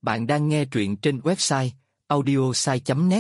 Bạn đang nghe truyện trên website audiosai.net.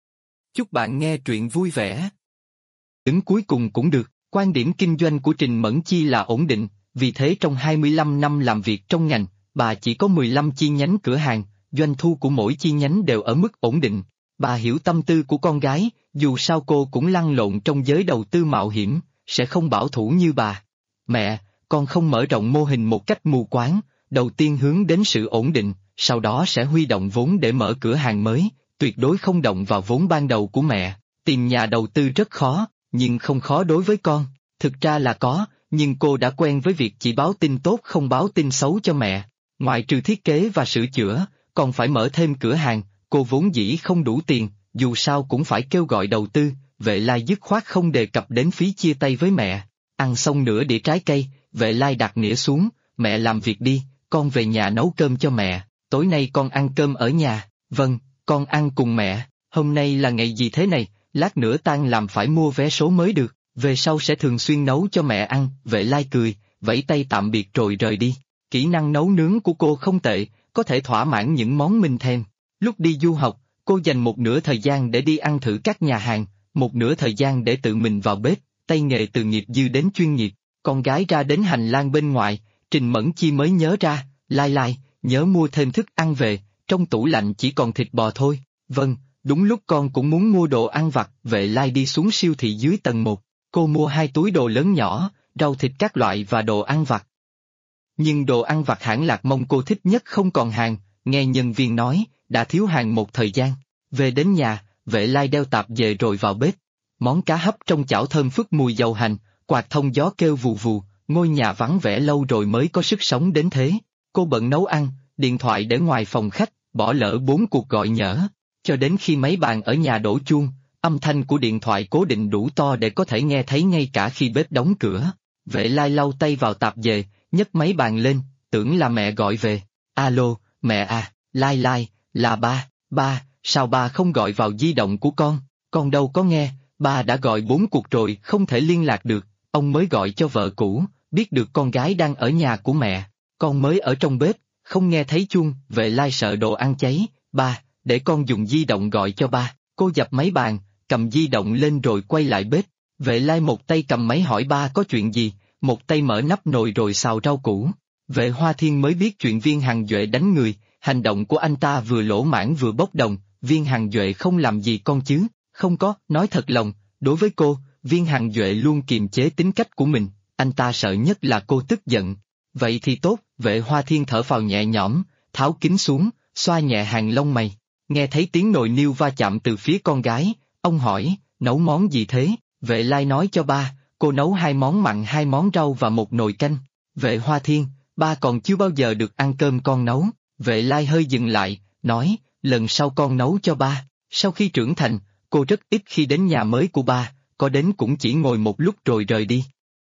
Chúc bạn nghe truyện vui vẻ. Đứng cuối cùng cũng được, quan điểm kinh doanh của Trình Mẫn Chi là ổn định, vì thế trong 25 năm làm việc trong ngành, bà chỉ có 15 chi nhánh cửa hàng, doanh thu của mỗi chi nhánh đều ở mức ổn định. Bà hiểu tâm tư của con gái, dù sao cô cũng lăn lộn trong giới đầu tư mạo hiểm, sẽ không bảo thủ như bà. Mẹ, con không mở rộng mô hình một cách mù quáng, đầu tiên hướng đến sự ổn định, sau đó sẽ huy động vốn để mở cửa hàng mới, tuyệt đối không động vào vốn ban đầu của mẹ. Tìm nhà đầu tư rất khó, nhưng không khó đối với con. Thực ra là có, nhưng cô đã quen với việc chỉ báo tin tốt không báo tin xấu cho mẹ. Ngoại trừ thiết kế và sửa chữa, còn phải mở thêm cửa hàng, cô vốn dĩ không đủ tiền, dù sao cũng phải kêu gọi đầu tư. Vệ Lai dứt khoát không đề cập đến phí chia tay với mẹ. Ăn xong nửa đĩa trái cây, Vệ Lai đặt nĩa xuống, mẹ làm việc đi, con về nhà nấu cơm cho mẹ, tối nay con ăn cơm ở nhà. Vâng, con ăn cùng mẹ. Hôm nay là ngày gì thế này, lát nữa tan làm phải mua vé số mới được, về sau sẽ thường xuyên nấu cho mẹ ăn. Vệ Lai cười, vẫy tay tạm biệt rồi rời đi. Kỹ năng nấu nướng của cô không tệ, có thể thỏa mãn những món mình thèm. Lúc đi du học, cô dành một nửa thời gian để đi ăn thử các nhà hàng, một nửa thời gian để tự mình vào bếp, tay nghề từ nghiệp dư đến chuyên nghiệp. Con gái ra đến hành lang bên ngoài, Trình Mẫn Chi mới nhớ ra, Lai Lai, nhớ mua thêm thức ăn về, trong tủ lạnh chỉ còn thịt bò thôi. Vâng, đúng lúc con cũng muốn mua đồ ăn vặt. Vệ Lai đi xuống siêu thị dưới tầng 1, cô mua 2 túi đồ lớn nhỏ, rau thịt các loại và đồ ăn vặt. Nhưng đồ ăn vặt hãng Lạc Mông cô thích nhất không còn hàng, nghe nhân viên nói, đã thiếu hàng một thời gian. Về đến nhà, Vệ Lai đeo tạp về rồi vào bếp. Món cá hấp trong chảo thơm phức mùi dầu hành, quạt thông gió kêu vù vù, ngôi nhà vắng vẻ lâu rồi mới có sức sống đến thế. Cô bận nấu ăn, điện thoại để ngoài phòng khách, bỏ lỡ 4 cuộc gọi nhỡ. Cho đến khi máy bàn ở nhà đổ chuông, âm thanh của điện thoại cố định đủ to để có thể nghe thấy ngay cả khi bếp đóng cửa. Vệ Lai lau tay vào tạp dề, nhấc máy bàn lên, tưởng là mẹ gọi về. Alo, mẹ à, Lai Lai, là ba, sao ba không gọi vào di động của con đâu có nghe, ba đã gọi 4 cuộc rồi không thể liên lạc được, ông mới gọi cho vợ cũ, biết được con gái đang ở nhà của mẹ, con mới ở trong bếp, không nghe thấy chuông. Vệ Lai sợ đồ ăn cháy, ba, để con dùng di động gọi cho ba. Cô dập máy bàn, cầm di động lên rồi quay lại bếp. Vệ Lai một tay cầm máy hỏi ba có chuyện gì, một tay mở nắp nồi rồi xào rau củ. Vệ Hoa Thiên mới biết chuyện Viên Hằng Duệ đánh người, hành động của anh ta vừa lỗ mãng vừa bốc đồng. Viên Hằng Duệ không làm gì con chứ? Không có, nói thật lòng, đối với cô, Viên Hằng Duệ luôn kiềm chế tính cách của mình, anh ta sợ nhất là cô tức giận. Vậy thì tốt. Vệ Hoa Thiên thở phào nhẹ nhõm, tháo kính xuống, xoa nhẹ hàng lông mày. Nghe thấy tiếng nồi niêu va chạm từ phía con gái, ông hỏi, nấu món gì thế? Vệ Lai nói cho ba, cô nấu 2 món mặn 2 món rau và một nồi canh. Vệ Hoa Thiên, ba còn chưa bao giờ được ăn cơm con nấu. Vệ Lai hơi dừng lại, nói, lần sau con nấu cho ba. Sau khi trưởng thành, cô rất ít khi đến nhà mới của ba, có đến cũng chỉ ngồi một lúc rồi rời đi.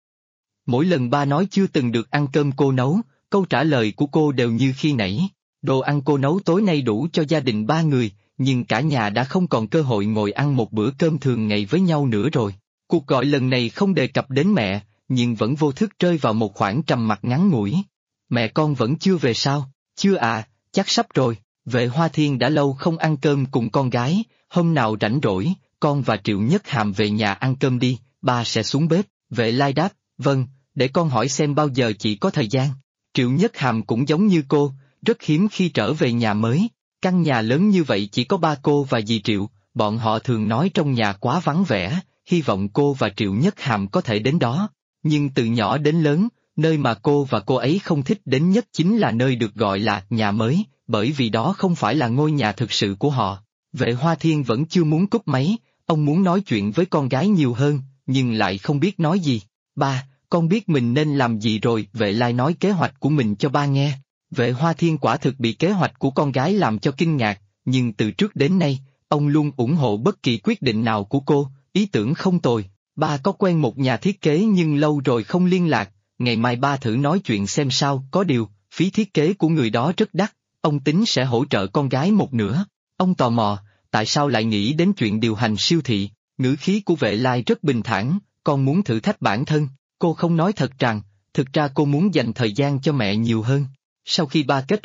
Mỗi lần ba nói chưa từng được ăn cơm cô nấu, câu trả lời của cô đều như khi nãy. Đồ ăn cô nấu tối nay đủ cho gia đình 3 người, nhưng cả nhà đã không còn cơ hội ngồi ăn một bữa cơm thường ngày với nhau nữa rồi. Cuộc gọi lần này không đề cập đến mẹ, nhưng vẫn vô thức rơi vào một khoảng trầm mặc ngắn ngủi. Mẹ con vẫn chưa về sao? Chưa ạ, chắc sắp rồi. Vệ Hoa Thiên đã lâu không ăn cơm cùng con gái, hôm nào rảnh rỗi, con và Triệu Nhất Hàm về nhà ăn cơm đi, ba sẽ xuống bếp. Vệ Lai đáp, vâng, để con hỏi xem bao giờ chị có thời gian. Triệu Nhất Hàm cũng giống như cô, rất hiếm khi trở về nhà mới. Căn nhà lớn như vậy chỉ có ba cô và dì Triệu, bọn họ thường nói trong nhà quá vắng vẻ, hy vọng cô và Triệu Nhất Hàm có thể đến đó. Nhưng từ nhỏ đến lớn, nơi mà cô và cô ấy không thích đến nhất chính là nơi được gọi là nhà mới, bởi vì đó không phải là ngôi nhà thực sự của họ. Vệ Hoa Thiên vẫn chưa muốn cúp máy, ông muốn nói chuyện với con gái nhiều hơn, nhưng lại không biết nói gì. Ba, con biết mình nên làm gì rồi. Vệ Lai nói kế hoạch của mình cho ba nghe. Vệ Hoa Thiên quả thực bị kế hoạch của con gái làm cho kinh ngạc, nhưng từ trước đến nay, ông luôn ủng hộ bất kỳ quyết định nào của cô, ý tưởng không tồi. Ba có quen một nhà thiết kế nhưng lâu rồi không liên lạc, ngày mai ba thử nói chuyện xem sao. Có điều, phí thiết kế của người đó rất đắt, ông tính sẽ hỗ trợ con gái một nửa. Ông tò mò, tại sao lại nghĩ đến chuyện điều hành siêu thị? Ngữ khí của Vệ Lai rất bình thản, con muốn thử thách bản thân. Cô không nói thật rằng, thực ra cô muốn dành thời gian cho mẹ nhiều hơn. Sau khi ba kết hôn,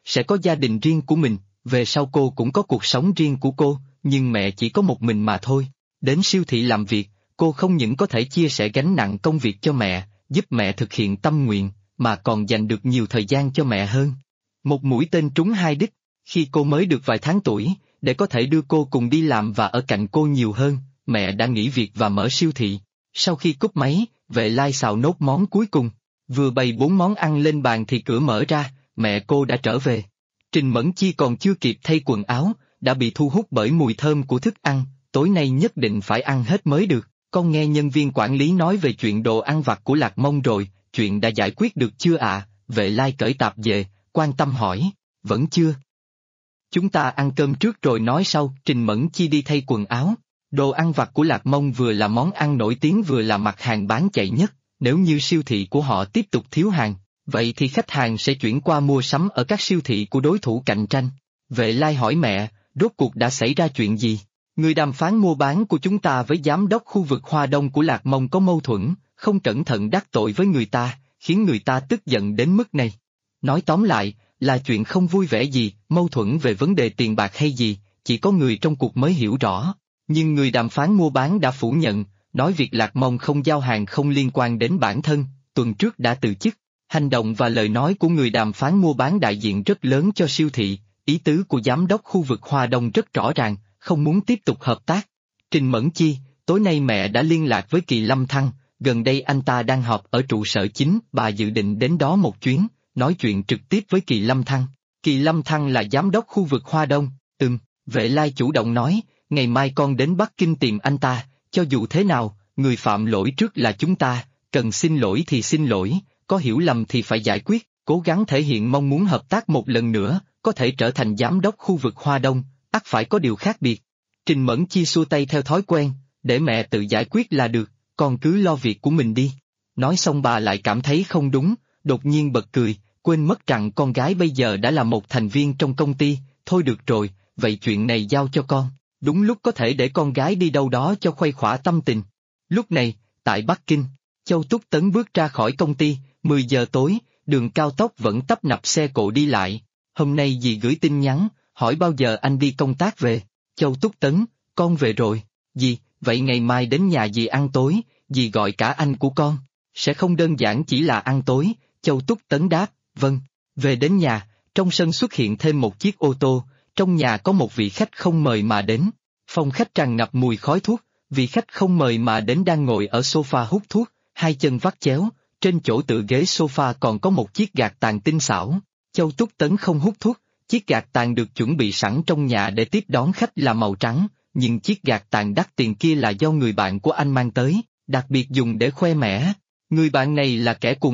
sẽ có gia đình riêng của mình, về sau cô cũng có cuộc sống riêng của cô, nhưng mẹ chỉ có một mình mà thôi. Đến siêu thị làm việc, cô không những có thể chia sẻ gánh nặng công việc cho mẹ, giúp mẹ thực hiện tâm nguyện, mà còn dành được nhiều thời gian cho mẹ hơn. Một mũi tên trúng hai đích, khi cô mới được vài tháng tuổi, để có thể đưa cô cùng đi làm và ở cạnh cô nhiều hơn, mẹ đã nghỉ việc và mở siêu thị. Sau khi cúp máy, Vệ Lai xào nốt món cuối cùng. Vừa bày 4 món ăn lên bàn thì cửa mở ra, mẹ cô đã trở về. Trình Mẫn Chi còn chưa kịp thay quần áo, đã bị thu hút bởi mùi thơm của thức ăn, tối nay nhất định phải ăn hết mới được. Con nghe nhân viên quản lý nói về chuyện đồ ăn vặt của Lạc Mông rồi, chuyện đã giải quyết được chưa ạ? Vệ Lai cởi tạp về, quan tâm hỏi. Vẫn chưa. Chúng ta ăn cơm trước rồi nói sau. Trình Mẫn Chi đi thay quần áo. Đồ ăn vặt của Lạc Mông vừa là món ăn nổi tiếng vừa là mặt hàng bán chạy nhất. Nếu như siêu thị của họ tiếp tục thiếu hàng, vậy thì khách hàng sẽ chuyển qua mua sắm ở các siêu thị của đối thủ cạnh tranh. Vệ Lai hỏi mẹ, rốt cuộc đã xảy ra chuyện gì? Người đàm phán mua bán của chúng ta với giám đốc khu vực Hoa Đông của Lạc Mông có mâu thuẫn, không cẩn thận đắc tội với người ta, khiến người ta tức giận đến mức này. Nói tóm lại, là chuyện không vui vẻ gì, mâu thuẫn về vấn đề tiền bạc hay gì, chỉ có người trong cuộc mới hiểu rõ. Nhưng người đàm phán mua bán đã phủ nhận, nói việc Lạc Mông không giao hàng không liên quan đến bản thân, tuần trước đã từ chức. Hành động và lời nói của người đàm phán mua bán đại diện rất lớn cho siêu thị, ý tứ của giám đốc khu vực Hoa Đông rất rõ ràng, không muốn tiếp tục hợp tác. Trình Mẫn Chi, tối nay mẹ đã liên lạc với Kỳ Lâm Thăng, gần đây anh ta đang họp ở trụ sở chính, bà dự định đến đó một chuyến, nói chuyện trực tiếp với Kỳ Lâm Thăng. Kỳ Lâm Thăng là giám đốc khu vực Hoa Đông, Vệ Lai chủ động nói, ngày mai con đến Bắc Kinh tìm anh ta, cho dù thế nào, người phạm lỗi trước là chúng ta, cần xin lỗi thì xin lỗi, có hiểu lầm thì phải giải quyết, cố gắng thể hiện mong muốn hợp tác một lần nữa, có thể trở thành giám đốc khu vực Hoa Đông, ắt phải có điều khác biệt. Trình Mẫn Chi xua tay theo thói quen, để mẹ tự giải quyết là được, con cứ lo việc của mình đi. Nói xong bà lại cảm thấy không đúng, đột nhiên bật cười, quên mất rằng con gái bây giờ đã là một thành viên trong công ty, thôi được rồi, vậy chuyện này giao cho con, đúng lúc có thể để con gái đi đâu đó cho khuây khỏa tâm tình. Lúc này, tại Bắc Kinh, Châu Túc Tấn bước ra khỏi công ty, 10 giờ tối, đường cao tốc vẫn tấp nập xe cộ đi lại. Hôm nay dì gửi tin nhắn, hỏi bao giờ anh đi công tác về. Châu Túc Tấn, con về rồi. Dì, vậy ngày mai đến nhà dì ăn tối, dì gọi cả anh của con. Sẽ không đơn giản chỉ là ăn tối, Châu Túc Tấn đáp, vâng. Về đến nhà, trong sân xuất hiện thêm một chiếc ô tô, trong nhà có một vị khách không mời mà đến. Phòng khách tràn ngập mùi khói thuốc, vị khách không mời mà đến đang ngồi ở sofa hút thuốc, hai chân vắt chéo, trên chỗ tựa ghế sofa còn có một chiếc gạt tàn tinh xảo. Châu Túc Tấn không hút thuốc, chiếc gạt tàn được chuẩn bị sẵn trong nhà để tiếp đón khách là màu trắng, nhưng chiếc gạt tàn đắt tiền kia là do người bạn của anh mang tới, đặc biệt dùng để khoe mẽ. Người bạn này là kẻ cùng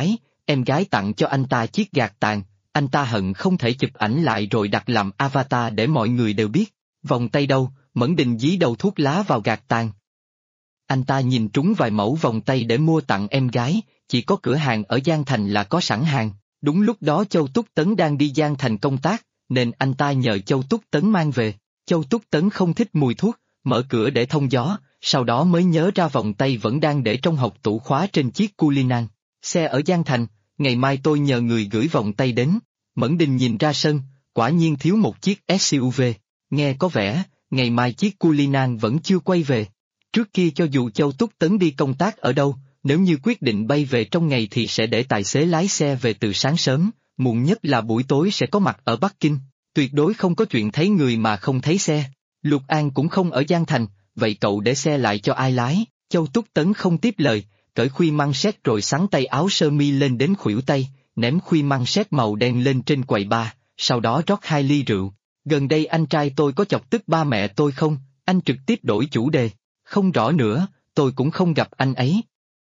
em gái tặng cho anh ta chiếc gạt tàn, anh ta hận không thể chụp ảnh lại rồi đặt làm avatar để mọi người đều biết. Vòng tay đâu, Mẫn Đình dí đầu thuốc lá vào gạt tàn. Anh ta nhìn trúng vài mẫu vòng tay để mua tặng em gái, chỉ có cửa hàng ở Giang Thành là có sẵn hàng. Đúng lúc đó Châu Túc Tấn đang đi Giang Thành công tác, nên anh ta nhờ Châu Túc Tấn mang về. Châu Túc Tấn không thích mùi thuốc, mở cửa để thông gió, sau đó mới nhớ ra vòng tay vẫn đang để trong hộc tủ khóa trên chiếc Cullinan. Xe ở Giang Thành, ngày mai tôi nhờ người gửi vòng tay đến. Mẫn Đình nhìn ra sân, quả nhiên thiếu một chiếc SUV, nghe có vẻ, ngày mai chiếc Cullinan vẫn chưa quay về. Trước kia cho dù Châu Túc Tấn đi công tác ở đâu, nếu như quyết định bay về trong ngày thì sẽ để tài xế lái xe về từ sáng sớm, muộn nhất là buổi tối sẽ có mặt ở Bắc Kinh, tuyệt đối không có chuyện thấy người mà không thấy xe. Lục An cũng không ở Giang Thành, vậy cậu để xe lại cho ai lái? Châu Túc Tấn không tiếp lời, cởi khuy măng xét rồi xắn tay áo sơ mi lên đến khuỷu tay, ném khuy măng xét màu đen lên trên quầy bar, sau đó rót 2 ly rượu. Gần đây anh trai tôi có chọc tức ba mẹ tôi không? Anh trực tiếp đổi chủ đề. Không rõ nữa, tôi cũng không gặp anh ấy.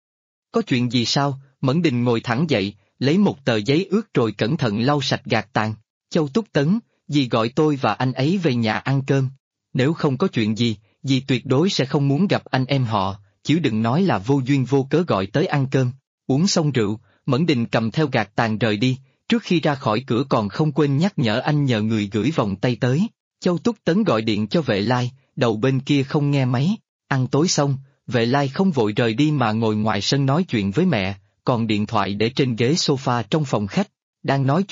Có chuyện gì sao? Mẫn Đình ngồi thẳng dậy, lấy một tờ giấy ướt rồi cẩn thận lau sạch gạt tàn. Châu Túc Tấn, dì gọi tôi và anh ấy về nhà ăn cơm. Nếu không có chuyện gì, dì tuyệt đối sẽ không muốn gặp anh em họ, chứ đừng nói là vô duyên vô cớ gọi tới ăn cơm. Uống xong rượu, Mẫn Đình cầm theo gạt tàn rời đi, trước khi ra khỏi cửa còn không quên nhắc nhở anh nhờ người gửi vòng tay tới. Châu Túc Tấn gọi điện cho Vệ Lai, đầu bên kia không nghe máy. Ăn tối xong, Vệ Lai không vội rời đi mà ngồi ngoài sân nói chuyện với mẹ, còn điện thoại để trên ghế sofa trong phòng khách. Đang nói chuyện,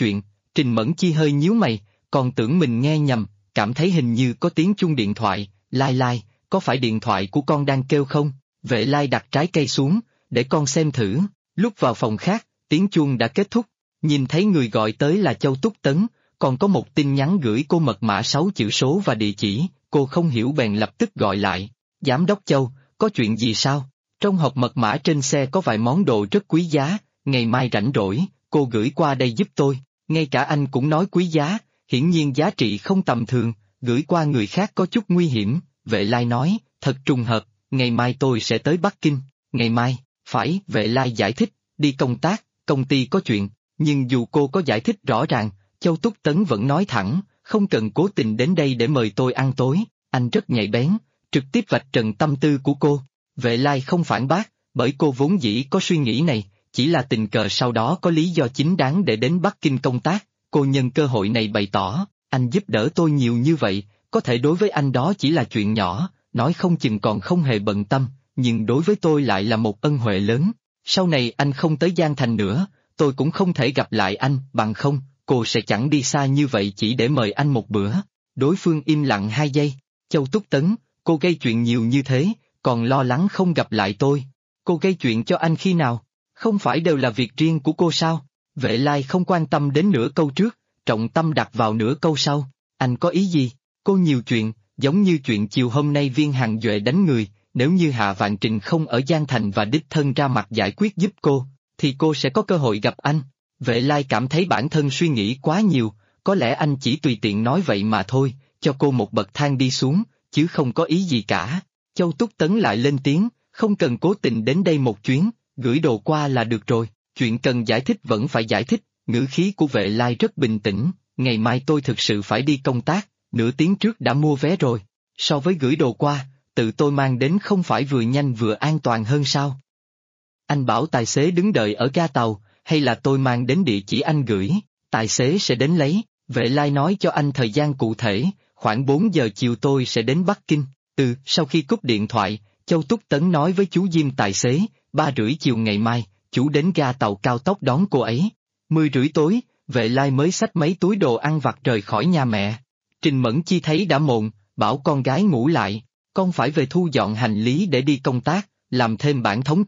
Trình Mẫn Chi hơi nhíu mày, còn tưởng mình nghe nhầm, cảm thấy hình như có tiếng chuông điện thoại. Lai Lai, có phải điện thoại của con đang kêu không? Vệ Lai đặt trái cây xuống, để con xem thử. Lúc vào phòng khác, tiếng chuông đã kết thúc, nhìn thấy người gọi tới là Châu Túc Tấn, còn có một tin nhắn gửi cô mật mã 6 chữ số và địa chỉ, cô không hiểu bèn lập tức gọi lại. Giám đốc Châu, có chuyện gì sao? Trong hộp mật mã trên xe có vài món đồ rất quý giá, ngày mai rảnh rỗi, cô gửi qua đây giúp tôi, ngay cả anh cũng nói quý giá, hiển nhiên giá trị không tầm thường, gửi qua người khác có chút nguy hiểm, Vệ Lai nói, thật trùng hợp, ngày mai tôi sẽ tới Bắc Kinh, ngày mai, phải, Vệ Lai giải thích, đi công tác, công ty có chuyện, nhưng dù cô có giải thích rõ ràng, Châu Túc Tấn vẫn nói thẳng, không cần cố tình đến đây để mời tôi ăn tối, anh rất nhạy bén, trực tiếp vạch trần tâm tư của cô. Vệ Lai không phản bác, bởi cô vốn dĩ có suy nghĩ này, chỉ là tình cờ sau đó có lý do chính đáng để đến Bắc Kinh công tác, cô nhân cơ hội này bày tỏ, anh giúp đỡ tôi nhiều như vậy, có thể đối với anh đó chỉ là chuyện nhỏ, nói không chừng còn không hề bận tâm, nhưng đối với tôi lại là một ân huệ lớn. Sau này anh không tới Giang Thành nữa, tôi cũng không thể gặp lại anh, bằng không, cô sẽ chẳng đi xa như vậy chỉ để mời anh một bữa. Đối phương im lặng 2 giây, Châu Túc Tấn, cô gây chuyện nhiều như thế, còn lo lắng không gặp lại tôi. Cô gây chuyện cho anh khi nào? Không phải đều là việc riêng của cô sao? Vệ Lai không quan tâm đến nửa câu trước, trọng tâm đặt vào nửa câu sau. Anh có ý gì? Cô nhiều chuyện, giống như chuyện chiều hôm nay Viên Hằng Duệ đánh người, nếu như Hạ Vạn Trình không ở Giang Thành và đích thân ra mặt giải quyết giúp cô, thì cô sẽ có cơ hội gặp anh. Vệ Lai cảm thấy bản thân suy nghĩ quá nhiều, có lẽ anh chỉ tùy tiện nói vậy mà thôi, cho cô một bậc thang đi xuống, chứ không có ý gì cả. Châu Túc Tấn lại lên tiếng, không cần cố tình đến đây một chuyến, gửi đồ qua là được rồi, chuyện cần giải thích vẫn phải giải thích, ngữ khí của Vệ Lai rất bình tĩnh, ngày mai tôi thực sự phải đi công tác, nửa tiếng trước đã mua vé rồi, so với gửi đồ qua, tự tôi mang đến không phải vừa nhanh vừa an toàn hơn sao? Anh bảo tài xế đứng đợi ở ga tàu, hay là tôi mang đến địa chỉ anh gửi, tài xế sẽ đến lấy, Vệ Lai nói cho anh thời gian cụ thể, khoảng 4 giờ chiều tôi sẽ đến Bắc Kinh. Sau khi cúp điện thoại, Châu Túc Tấn nói với chú Diêm tài xế, 3:30 chiều ngày mai, chú đến ga tàu cao tốc đón cô ấy. 10:30 tối, Vệ Lai mới xách mấy túi đồ ăn vặt rời khỏi nhà mẹ. Trình Mẫn Chi thấy đã muộn, bảo con gái ngủ lại, con phải về thu dọn hành lý để đi công tác, làm thêm bản thống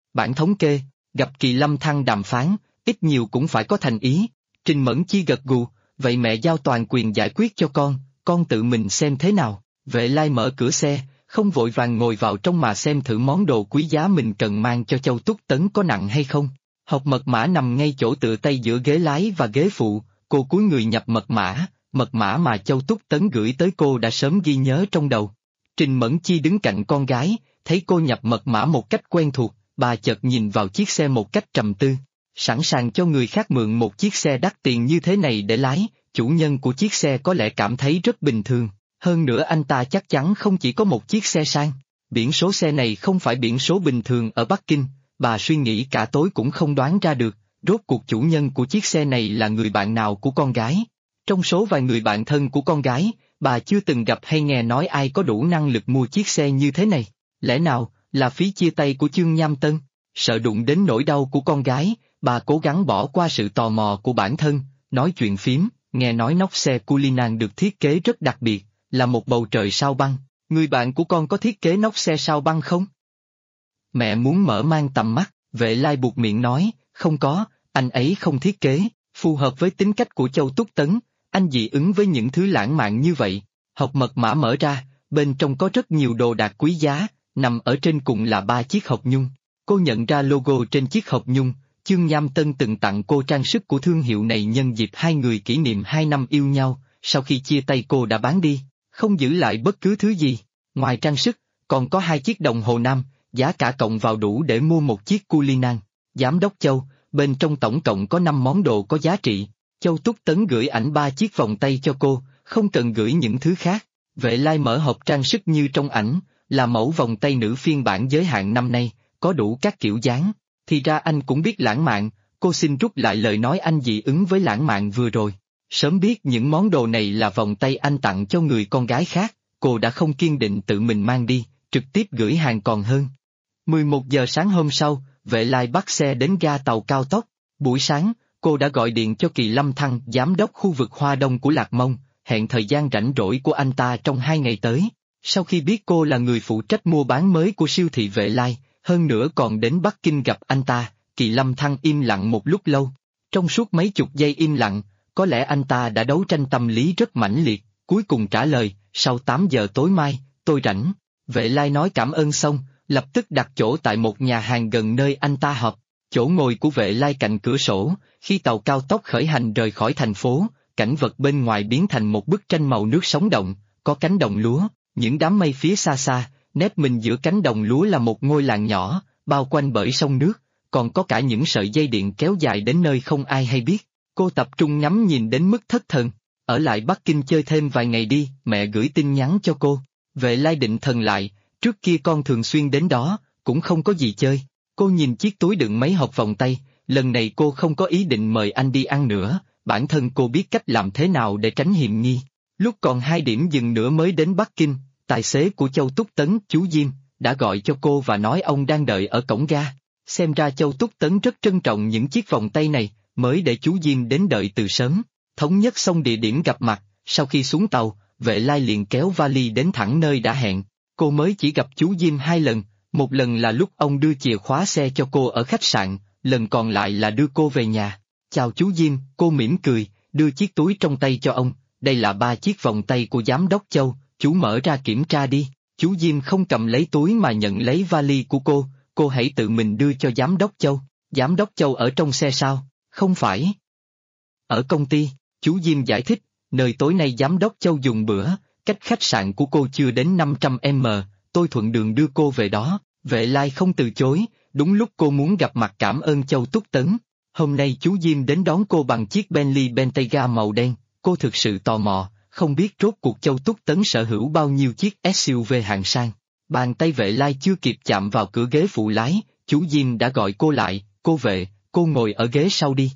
kê, gặp Kỳ Lâm Thăng đàm phán, ít nhiều cũng phải có thành ý. Trình Mẫn Chi gật gù, vậy mẹ giao toàn quyền giải quyết cho con tự mình xem thế nào. Vệ Lai mở cửa xe, không vội vàng ngồi vào trong mà xem thử món đồ quý giá mình cần mang cho Châu Túc Tấn có nặng hay không. Hộp mật mã nằm ngay chỗ tựa tay giữa ghế lái và ghế phụ, cô cúi người nhập mật mã mà Châu Túc Tấn gửi tới cô đã sớm ghi nhớ trong đầu. Trình Mẫn Chi đứng cạnh con gái, thấy cô nhập mật mã một cách quen thuộc, bà chợt nhìn vào chiếc xe một cách trầm tư. Sẵn sàng cho người khác mượn một chiếc xe đắt tiền như thế này để lái, chủ nhân của chiếc xe có lẽ cảm thấy rất bình thường. Hơn nữa anh ta chắc chắn không chỉ có một chiếc xe sang. Biển số xe này không phải biển số bình thường ở Bắc Kinh, bà suy nghĩ cả tối cũng không đoán ra được, rốt cuộc chủ nhân của chiếc xe này là người bạn nào của con gái. Trong số vài người bạn thân của con gái, bà chưa từng gặp hay nghe nói ai có đủ năng lực mua chiếc xe như thế này. Lẽ nào, là phí chia tay của Chương Nham Tân? Sợ đụng đến nỗi đau của con gái, bà cố gắng bỏ qua sự tò mò của bản thân, nói chuyện phím, nghe nói nóc xe Cullinan được thiết kế rất đặc biệt, là một bầu trời sao băng. Người bạn của con có thiết kế nóc xe sao băng không? Mẹ muốn mở mang tầm mắt, Vệ Lai buột miệng nói, không có, anh ấy không thiết kế, phù hợp với tính cách của Châu Túc Tấn, anh dị ứng với những thứ lãng mạn như vậy. Hộp mật mã mở ra, bên trong có rất nhiều đồ đạc quý giá, nằm ở trên cùng là 3 chiếc hộp nhung. Cô nhận ra logo trên chiếc hộp nhung, Chương Nham Tân từng tặng cô trang sức của thương hiệu này nhân dịp hai người kỷ niệm 2 năm yêu nhau, sau khi chia tay cô đã bán đi, không giữ lại bất cứ thứ gì. Ngoài trang sức, còn có 2 chiếc đồng hồ nam, giá cả cộng vào đủ để mua một chiếc Cullinan. Giám đốc Châu, bên trong tổng cộng có 5 món đồ có giá trị. Châu Túc Tấn gửi ảnh 3 chiếc vòng tay cho cô, không cần gửi những thứ khác. Vệ Lai mở hộp trang sức như trong ảnh, là mẫu vòng tay nữ phiên bản giới hạn năm nay, có đủ các kiểu dáng. Thì ra anh cũng biết lãng mạn, cô xin rút lại lời nói anh dị ứng với lãng mạn vừa rồi. Sớm biết những món đồ này là vòng tay anh tặng cho người con gái khác, cô đã không kiên định tự mình mang đi, trực tiếp gửi hàng còn hơn. 11 giờ sáng hôm sau, Vệ Lai bắt xe đến ga tàu cao tốc. Buổi sáng, cô đã gọi điện cho Kỳ Lâm Thăng, giám đốc khu vực Hoa Đông của Lạc Mông, hẹn thời gian rảnh rỗi của anh ta trong 2 ngày tới. Sau khi biết cô là người phụ trách mua bán mới của siêu thị Vệ Lai, hơn nữa còn đến Bắc Kinh gặp anh ta, Kỳ Lâm Thăng im lặng một lúc lâu. Trong suốt mấy chục giây im lặng, có lẽ anh ta đã đấu tranh tâm lý rất mãnh liệt, cuối cùng trả lời, sau 8 giờ tối mai, tôi rảnh. Vệ Lai nói cảm ơn xong, lập tức đặt chỗ tại một nhà hàng gần nơi anh ta họp. Chỗ ngồi của Vệ Lai cạnh cửa sổ, khi tàu cao tốc khởi hành rời khỏi thành phố, cảnh vật bên ngoài biến thành một bức tranh màu nước sống động, có cánh đồng lúa, những đám mây phía xa xa, nép mình giữa cánh đồng lúa là một ngôi làng nhỏ, bao quanh bởi sông nước, còn có cả những sợi dây điện kéo dài đến nơi không ai hay biết. Cô tập trung ngắm nhìn đến mức thất thần. Ở lại Bắc Kinh chơi thêm vài ngày đi, mẹ gửi tin nhắn cho cô. Vệ Lai định thần lại, trước kia con thường xuyên đến đó, cũng không có gì chơi. Cô nhìn chiếc túi đựng mấy hộp vòng tay, lần này cô không có ý định mời anh đi ăn nữa, bản thân cô biết cách làm thế nào để tránh hiểm nghi. Lúc còn 2 điểm dừng nữa mới đến Bắc Kinh, tài xế của Châu Túc Tấn, chú Diêm, đã gọi cho cô và nói ông đang đợi ở cổng ga. Xem ra Châu Túc Tấn rất trân trọng những chiếc vòng tay này, mới để chú Diêm đến đợi từ sớm. Thống nhất xong địa điểm gặp mặt, sau khi xuống tàu, Vệ Lai liền kéo vali đến thẳng nơi đã hẹn. Cô mới chỉ gặp chú Diêm 2 lần, một lần là lúc ông đưa chìa khóa xe cho cô ở khách sạn, lần còn lại là đưa cô về nhà. Chào chú Diêm, cô mỉm cười, đưa chiếc túi trong tay cho ông, đây là 3 chiếc vòng tay của giám đốc Châu, chú mở ra kiểm tra đi. Chú Diêm không cầm lấy túi mà nhận lấy vali của cô hãy tự mình đưa cho giám đốc Châu. Giám đốc Châu ở trong xe sao? Không phải. Ở công ty, chú Diêm giải thích, nơi tối nay giám đốc Châu dùng bữa, cách khách sạn của cô chưa đến 500m, tôi thuận đường đưa cô về đó. Vệ Lai không từ chối, đúng lúc cô muốn gặp mặt cảm ơn Châu Túc Tấn. Hôm nay chú Diêm đến đón cô bằng chiếc Bentley Bentayga màu đen, cô thực sự tò mò, không biết rốt cuộc Châu Túc Tấn sở hữu bao nhiêu chiếc SUV hạng sang. Bàn tay Vệ Lai chưa kịp chạm vào cửa ghế phụ lái, chú Diêm đã gọi cô lại, cô Vệ, cô ngồi ở ghế sau đi.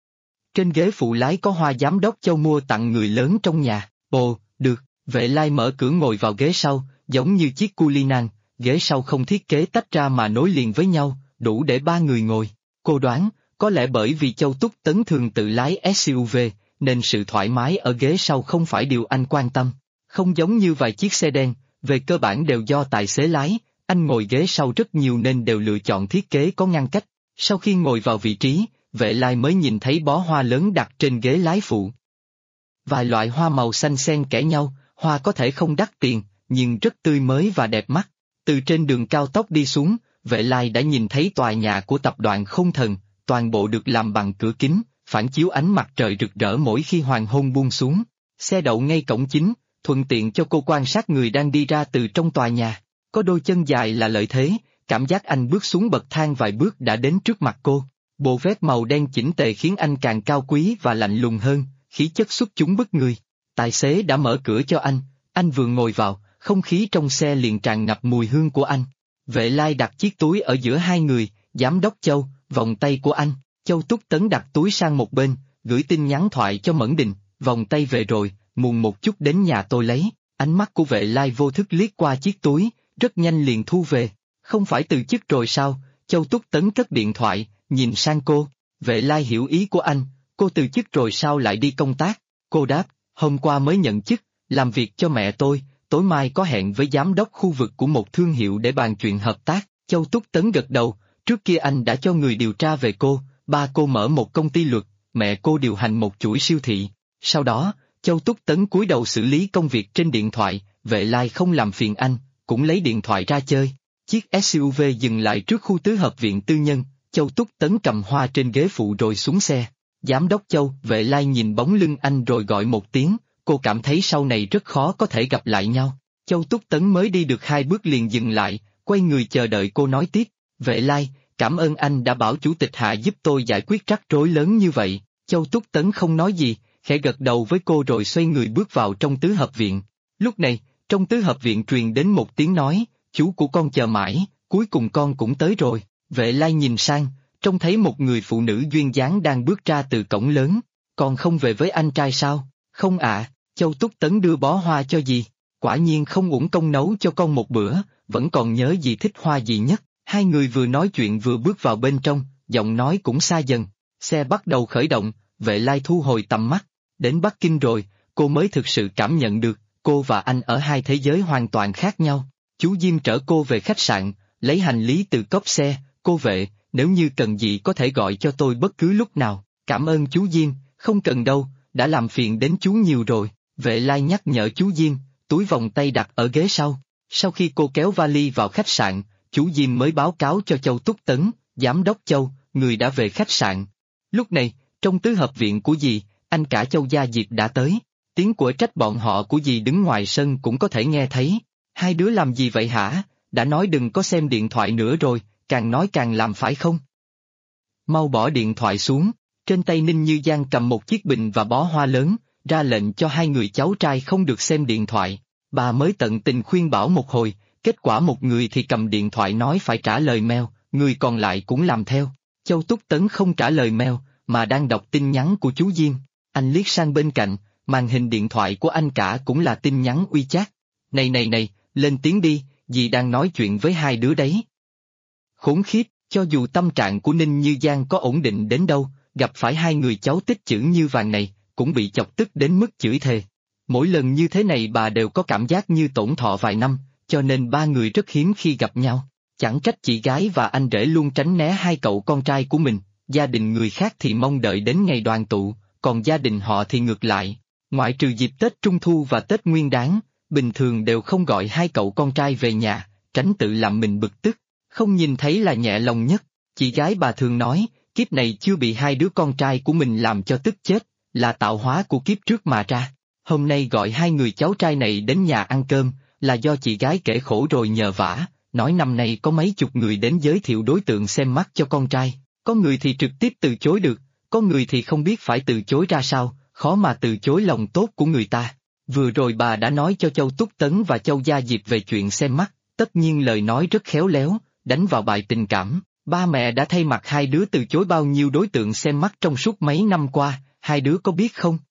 Trên ghế phụ lái có hoa giám đốc Châu mua tặng người lớn trong nhà. Ồ, được. Vệ Lai mở cửa ngồi vào ghế sau, giống như chiếc Cullinan, ghế sau không thiết kế tách ra mà nối liền với nhau, đủ để 3 người ngồi. Cô đoán, có lẽ bởi vì Châu Túc Tấn thường tự lái SUV, nên sự thoải mái ở ghế sau không phải điều anh quan tâm. Không giống như vài chiếc xe đen, về cơ bản đều do tài xế lái, anh ngồi ghế sau rất nhiều nên đều lựa chọn thiết kế có ngăn cách. Sau khi ngồi vào vị trí, Vệ Lai mới nhìn thấy bó hoa lớn đặt trên ghế lái phụ. Vài loại hoa màu xanh xen kẽ nhau, hoa có thể không đắt tiền, nhưng rất tươi mới và đẹp mắt. Từ trên đường cao tốc đi xuống, Vệ Lai đã nhìn thấy tòa nhà của tập đoàn Không Thần, toàn bộ được làm bằng cửa kính, phản chiếu ánh mặt trời rực rỡ mỗi khi hoàng hôn buông xuống. Xe đậu ngay cổng chính, thuận tiện cho cô quan sát người đang đi ra từ trong tòa nhà. Có đôi chân dài là lợi thế, cảm giác anh bước xuống bậc thang vài bước đã đến trước mặt cô. Bộ vest màu đen chỉnh tề khiến anh càng cao quý và lạnh lùng hơn, khí chất xuất chúng bức người. Tài xế đã mở cửa cho anh vừa ngồi vào, không khí trong xe liền tràn ngập mùi hương của anh. Vệ Lai đặt chiếc túi ở giữa hai người, giám đốc Châu, vòng tay của anh. Châu Túc Tấn đặt túi sang một bên, gửi tin nhắn thoại cho Mẫn Đình, vòng tay về rồi, muộn một chút đến nhà tôi lấy. Ánh mắt của Vệ Lai vô thức liếc qua chiếc túi, rất nhanh liền thu về. Không phải từ chức rồi sao? Châu Túc Tấn cất điện thoại, nhìn sang cô. Vệ Lai hiểu ý của anh, cô từ chức rồi sao lại đi công tác? Cô đáp, hôm qua mới nhận chức, làm việc cho mẹ tôi, tối mai có hẹn với giám đốc khu vực của một thương hiệu để bàn chuyện hợp tác. Châu Túc Tấn gật đầu, trước kia anh đã cho người điều tra về cô, ba cô mở một công ty luật, mẹ cô điều hành một chuỗi siêu thị. Sau đó, Châu Túc Tấn cúi đầu xử lý công việc trên điện thoại, Vệ Lai không làm phiền anh, cũng lấy điện thoại ra chơi. Chiếc SUV dừng lại trước khu tứ hợp viện tư nhân, Châu Túc Tấn cầm hoa trên ghế phụ rồi xuống xe. Giám đốc Châu, Vệ Lai nhìn bóng lưng anh rồi gọi một tiếng, cô cảm thấy sau này rất khó có thể gặp lại nhau. Châu Túc Tấn mới đi được 2 bước liền dừng lại, quay người chờ đợi cô nói tiếp. Vệ Lai, cảm ơn anh đã bảo chủ tịch Hạ giúp tôi giải quyết rắc rối lớn như vậy. Châu Túc Tấn không nói gì, khẽ gật đầu với cô rồi xoay người bước vào trong tứ hợp viện. Lúc này, trong tứ hợp viện truyền đến một tiếng nói, chú của con chờ mãi, cuối cùng con cũng tới rồi. Vệ Lai nhìn sang, trông thấy một người phụ nữ duyên dáng đang bước ra từ cổng lớn. Còn không về với anh trai sao? Không ạ. Châu Túc Tấn đưa bó hoa cho dì. Quả nhiên không uổng công nấu cho con một bữa, vẫn còn nhớ dì thích hoa gì nhất. Hai người vừa nói chuyện vừa bước vào bên trong, giọng nói cũng xa dần. Xe bắt đầu khởi động, Vệ Lai thu hồi tầm mắt. Đến Bắc Kinh rồi, cô mới thực sự cảm nhận được, cô và anh ở hai thế giới hoàn toàn khác nhau. Chú Diêm chở cô về khách sạn, lấy hành lý từ cốp xe, cô Vệ, nếu như cần gì có thể gọi cho tôi bất cứ lúc nào. Cảm ơn chú Diêm, không cần đâu, đã làm phiền đến chú nhiều rồi. Vệ Lai nhắc nhở chú Diêm, túi vòng tay đặt ở ghế sau. Sau khi cô kéo vali vào khách sạn, chú Diêm mới báo cáo cho Châu Túc Tấn, giám đốc Châu, người đã về khách sạn. Lúc này, trong tứ hợp viện của dì, anh cả Châu Gia Diệp đã tới. Tiếng của trách bọn họ của dì đứng ngoài sân cũng có thể nghe thấy. Hai đứa làm gì vậy hả? Đã nói đừng có xem điện thoại nữa rồi, càng nói càng làm phải không? Mau bỏ điện thoại xuống. Trên tay Ninh Như Giang cầm một chiếc bình và bó hoa lớn, ra lệnh cho hai người cháu trai không được xem điện thoại. Bà mới tận tình khuyên bảo một hồi, kết quả một người thì cầm điện thoại nói phải trả lời mail, người còn lại cũng làm theo. Châu Túc Tấn không trả lời mail, mà đang đọc tin nhắn của chú Diêm. Anh liếc sang bên cạnh, màn hình điện thoại của anh cả cũng là tin nhắn WeChat. Này, lên tiếng đi, dì đang nói chuyện với hai đứa đấy. Khốn khiếp, cho dù tâm trạng của Ninh Như Giang có ổn định đến đâu, gặp phải hai người cháu tích chữ như vàng này, cũng bị chọc tức đến mức chửi thề. Mỗi lần như thế này bà đều có cảm giác như tổn thọ vài năm, cho nên ba người rất hiếm khi gặp nhau. Chẳng trách chị gái và anh rể luôn tránh né hai cậu con trai của mình, gia đình người khác thì mong đợi đến ngày đoàn tụ, còn gia đình họ thì ngược lại. Ngoại trừ dịp Tết Trung Thu và Tết Nguyên Đán, bình thường đều không gọi hai cậu con trai về nhà, tránh tự làm mình bực tức, không nhìn thấy là nhẹ lòng nhất. Chị gái bà thường nói, kiếp này chưa bị hai đứa con trai của mình làm cho tức chết, là tạo hóa của kiếp trước mà ra. Hôm nay gọi hai người cháu trai này đến nhà ăn cơm, là do chị gái kể khổ rồi nhờ vả, nói năm nay có mấy chục người đến giới thiệu đối tượng xem mắt cho con trai, có người thì trực tiếp từ chối được, có người thì không biết phải từ chối ra sao, khó mà từ chối lòng tốt của người ta. Vừa rồi bà đã nói cho Châu Túc Tấn và Châu Gia Diệp về chuyện xem mắt, tất nhiên lời nói rất khéo léo, đánh vào bài tình cảm. Ba mẹ đã thay mặt hai đứa từ chối bao nhiêu đối tượng xem mắt trong suốt mấy năm qua, hai đứa có biết không?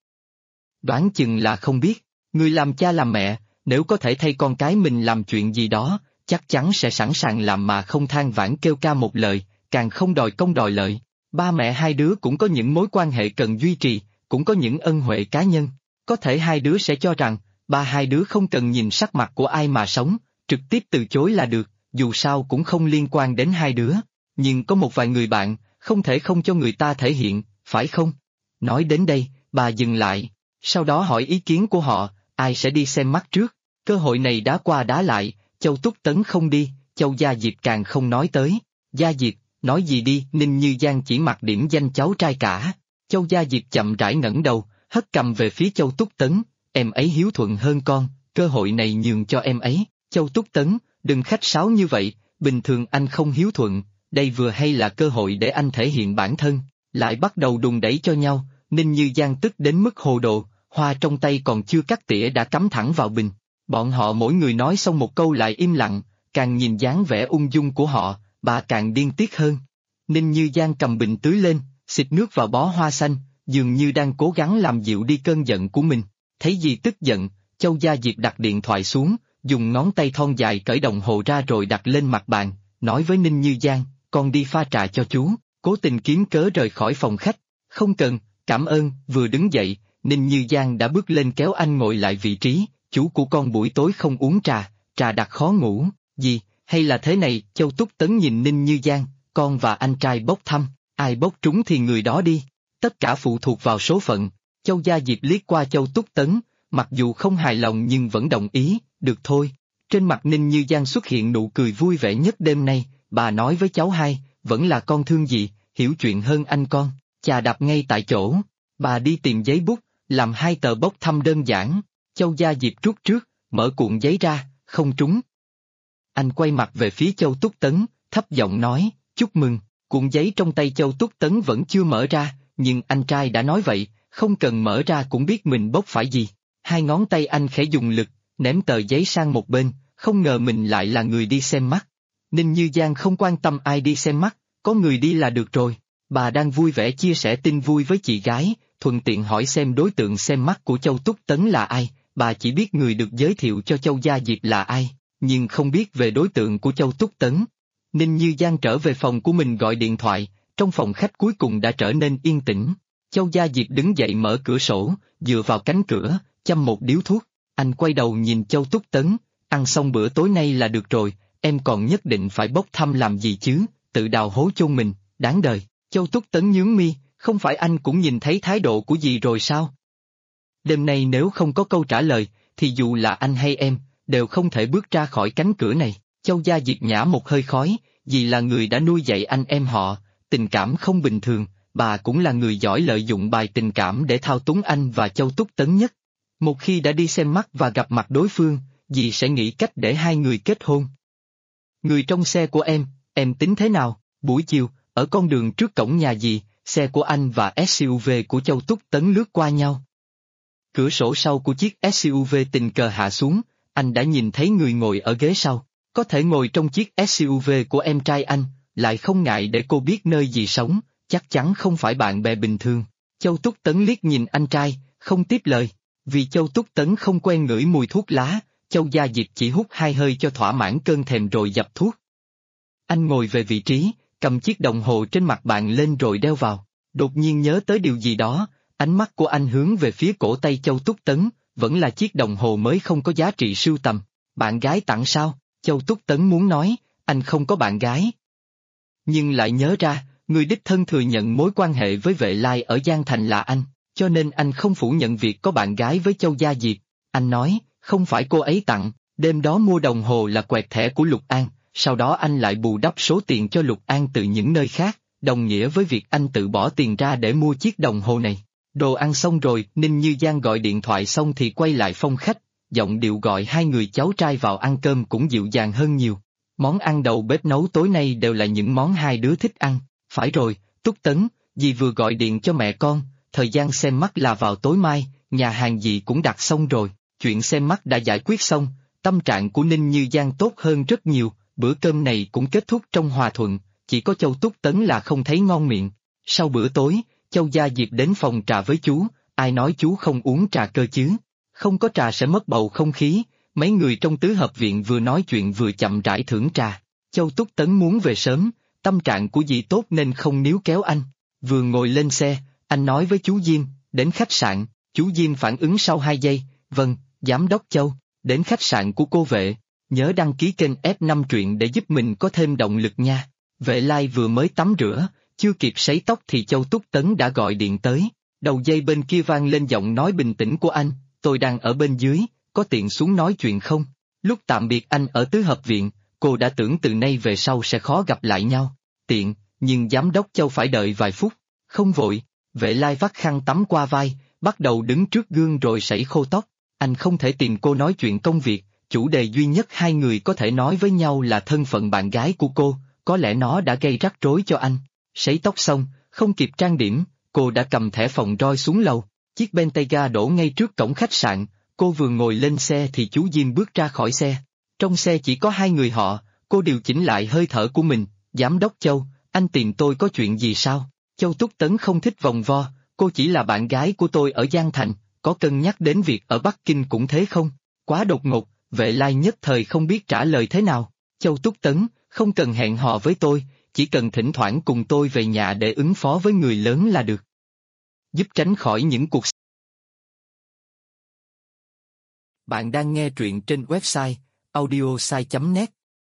Đoán chừng là không biết, người làm cha làm mẹ, nếu có thể thay con cái mình làm chuyện gì đó, chắc chắn sẽ sẵn sàng làm mà không than vãn kêu ca một lời, càng không đòi công đòi lợi. Ba mẹ hai đứa cũng có những mối quan hệ cần duy trì, cũng có những ân huệ cá nhân. Có thể hai đứa sẽ cho rằng, ba hai đứa không cần nhìn sắc mặt của ai mà sống, trực tiếp từ chối là được, dù sao cũng không liên quan đến hai đứa. Nhưng có một vài người bạn, không thể không cho người ta thể hiện, phải không? Nói đến đây, bà dừng lại, sau đó hỏi ý kiến của họ, ai sẽ đi xem mắt trước? Cơ hội này đá qua đá lại, Châu Túc Tấn không đi, Châu Gia Diệp càng không nói tới. Gia Diệp, nói gì đi, Ninh Như Giang chỉ mặc điểm danh cháu trai cả. Châu Gia Diệp chậm rãi ngẩng đầu, hất cầm về phía Châu Túc Tấn, em ấy hiếu thuận hơn con, cơ hội này nhường cho em ấy. Châu Túc Tấn, đừng khách sáo như vậy, bình thường anh không hiếu thuận, đây vừa hay là cơ hội để anh thể hiện bản thân. Lại bắt đầu đùn đẩy cho nhau, Ninh Như Giang tức đến mức hồ đồ, hoa trong tay còn chưa cắt tỉa đã cắm thẳng vào bình. Bọn họ mỗi người nói xong một câu lại im lặng, càng nhìn dáng vẻ ung dung của họ, bà càng điên tiết hơn. Ninh Như Giang cầm bình tưới lên, xịt nước vào bó hoa xanh, dường như đang cố gắng làm dịu đi cơn giận của mình. Thấy gì tức giận, Châu Gia Diệp đặt điện thoại xuống, dùng ngón tay thon dài cởi đồng hồ ra rồi đặt lên mặt bàn, nói với Ninh Như Giang, con đi pha trà cho chú, cố tình kiếm cớ rời khỏi phòng khách. Không cần, cảm ơn. Vừa đứng dậy, Ninh Như Giang đã bước lên kéo anh ngồi lại vị trí, chú của con buổi tối không uống trà, trà đặc khó ngủ, gì, hay là thế này? Châu Túc Tấn nhìn Ninh Như Giang, con và anh trai bốc thăm, ai bốc trúng thì người đó đi, tất cả phụ thuộc vào số phận. Châu Gia Diệp liếc qua Châu Túc Tấn, mặc dù không hài lòng nhưng vẫn đồng ý, được thôi. Trên mặt Ninh Như Giang xuất hiện nụ cười vui vẻ nhất đêm nay, bà nói với cháu hai, vẫn là con thương gì, hiểu chuyện hơn anh con, chà đạp ngay tại chỗ. Bà đi tìm giấy bút, làm hai tờ bốc thăm đơn giản. Châu Gia Diệp rút trước, mở cuộn giấy ra, không trúng. Anh quay mặt về phía Châu Túc Tấn, thấp giọng nói, chúc mừng. Cuộn giấy trong tay Châu Túc Tấn vẫn chưa mở ra, nhưng anh trai đã nói vậy, không cần mở ra cũng biết mình bốc phải gì. Hai ngón tay anh khẽ dùng lực, ném tờ giấy sang một bên, không ngờ mình lại là người đi xem mắt. Ninh Như Giang không quan tâm ai đi xem mắt, có người đi là được rồi. Bà đang vui vẻ chia sẻ tin vui với chị gái, thuận tiện hỏi xem đối tượng xem mắt của Châu Túc Tấn là ai. Bà chỉ biết người được giới thiệu cho Châu Gia Diệp là ai, nhưng không biết về đối tượng của Châu Túc Tấn. Ninh Như Giang trở về phòng của mình gọi điện thoại, trong phòng khách cuối cùng đã trở nên yên tĩnh. Châu Gia Diệp đứng dậy mở cửa sổ, dựa vào cánh cửa, châm một điếu thuốc. Anh quay đầu nhìn Châu Túc Tấn, ăn xong bữa tối nay là được rồi, em còn nhất định phải bốc thăm làm gì chứ, tự đào hố chôn mình, đáng đời. Châu Túc Tấn nhướng mi, không phải anh cũng nhìn thấy thái độ của dì rồi sao? Đêm nay nếu không có câu trả lời, thì dù là anh hay em, đều không thể bước ra khỏi cánh cửa này. Châu Gia Diệp nhả một hơi khói, dì là người đã nuôi dạy anh em họ, tình cảm không bình thường, bà cũng là người giỏi lợi dụng bài tình cảm để thao túng anh và Châu Túc Tấn nhất. Một khi đã đi xem mắt và gặp mặt đối phương, dì sẽ nghĩ cách để hai người kết hôn. Người trong xe của em tính thế nào? Buổi chiều, ở con đường trước cổng nhà dì, xe của anh và SUV của Châu Túc Tấn lướt qua nhau. Cửa sổ sau của chiếc SUV tình cờ hạ xuống, anh đã nhìn thấy người ngồi ở ghế sau. Có thể ngồi trong chiếc SUV của em trai anh, lại không ngại để cô biết nơi dì sống, chắc chắn không phải bạn bè bình thường. Châu Túc Tấn liếc nhìn anh trai, không tiếp lời. Vì Châu Túc Tấn không quen ngửi mùi thuốc lá, Châu Gia Diệp chỉ hút 2 hơi cho thỏa mãn cơn thèm rồi dập thuốc. Anh ngồi về vị trí, cầm chiếc đồng hồ trên mặt bàn lên rồi đeo vào. Đột nhiên nhớ tới điều gì đó, ánh mắt của anh hướng về phía cổ tay Châu Túc Tấn, vẫn là chiếc đồng hồ mới không có giá trị sưu tầm. Bạn gái tặng sao? Châu Túc Tấn muốn nói, anh không có bạn gái. Nhưng lại nhớ ra, người đích thân thừa nhận mối quan hệ với Vệ Lai ở Giang Thành là anh, cho nên anh không phủ nhận việc có bạn gái với Châu Gia Diệp. Anh nói, không phải cô ấy tặng, đêm đó mua đồng hồ là quẹt thẻ của Lục An, sau đó anh lại bù đắp số tiền cho Lục An từ những nơi khác, đồng nghĩa với việc anh tự bỏ tiền ra để mua chiếc đồng hồ này. Đồ ăn xong rồi, Ninh Như Giang gọi điện thoại xong thì quay lại phòng khách, giọng điệu gọi hai người cháu trai vào ăn cơm cũng dịu dàng hơn nhiều. Món ăn đầu bếp nấu tối nay đều là những món hai đứa thích ăn. Phải rồi, Túc Tấn, dì vừa gọi điện cho mẹ con, thời gian xem mắt là vào tối mai, nhà hàng dì cũng đặt xong rồi, chuyện xem mắt đã giải quyết xong, tâm trạng của Ninh Như Giang tốt hơn rất nhiều, bữa cơm này cũng kết thúc trong hòa thuận, chỉ có Châu Túc Tấn là không thấy ngon miệng. Sau bữa tối, Châu Gia Diệp đến phòng trà với chú, ai nói chú không uống trà cơ chứ? Không có trà sẽ mất bầu không khí, mấy người trong tứ hợp viện vừa nói chuyện vừa chậm rãi thưởng trà. Châu Túc Tấn muốn về sớm, tâm trạng của dì tốt nên không níu kéo anh. Vừa ngồi lên xe, anh nói với chú Diêm, đến khách sạn, chú Diêm phản ứng sau 2 giây, vâng, giám đốc Châu, đến khách sạn của cô Vệ, nhớ đăng ký kênh F5 truyện để giúp mình có thêm động lực nha. Vệ Lai vừa mới tắm rửa, chưa kịp sấy tóc thì Châu Túc Tấn đã gọi điện tới. Đầu dây bên kia vang lên giọng nói bình tĩnh của anh, tôi đang ở bên dưới, có tiện xuống nói chuyện không? Lúc tạm biệt anh ở tứ hợp viện, cô đã tưởng từ nay về sau sẽ khó gặp lại nhau. Tiện, nhưng giám đốc Châu phải đợi vài phút. Không vội, Vệ Lai vắt khăn tắm qua vai, bắt đầu đứng trước gương rồi sẩy khô tóc. Anh không thể tìm cô nói chuyện công việc, chủ đề duy nhất hai người có thể nói với nhau là thân phận bạn gái của cô, có lẽ nó đã gây rắc rối cho anh. Sấy tóc xong, không kịp trang điểm, cô đã cầm thẻ phòng roi xuống lầu. Chiếc Bentayga đổ ngay trước cổng khách sạn, cô vừa ngồi lên xe thì chú Diêm bước ra khỏi xe. Trong xe chỉ có hai người họ, cô điều chỉnh lại hơi thở của mình, giám đốc Châu, anh tìm tôi có chuyện gì sao? Châu Túc Tấn không thích vòng vo, cô chỉ là bạn gái của tôi ở Giang Thành, có cân nhắc đến việc ở Bắc Kinh cũng thế không? Quá đột ngột, Vệ Lai nhất thời không biết trả lời thế nào. Châu Túc Tấn, không cần hẹn hò với tôi, chỉ cần thỉnh thoảng cùng tôi về nhà để ứng phó với người lớn là được. Giúp tránh khỏi những cuộc. Bạn đang nghe truyện trên website audiosai.net.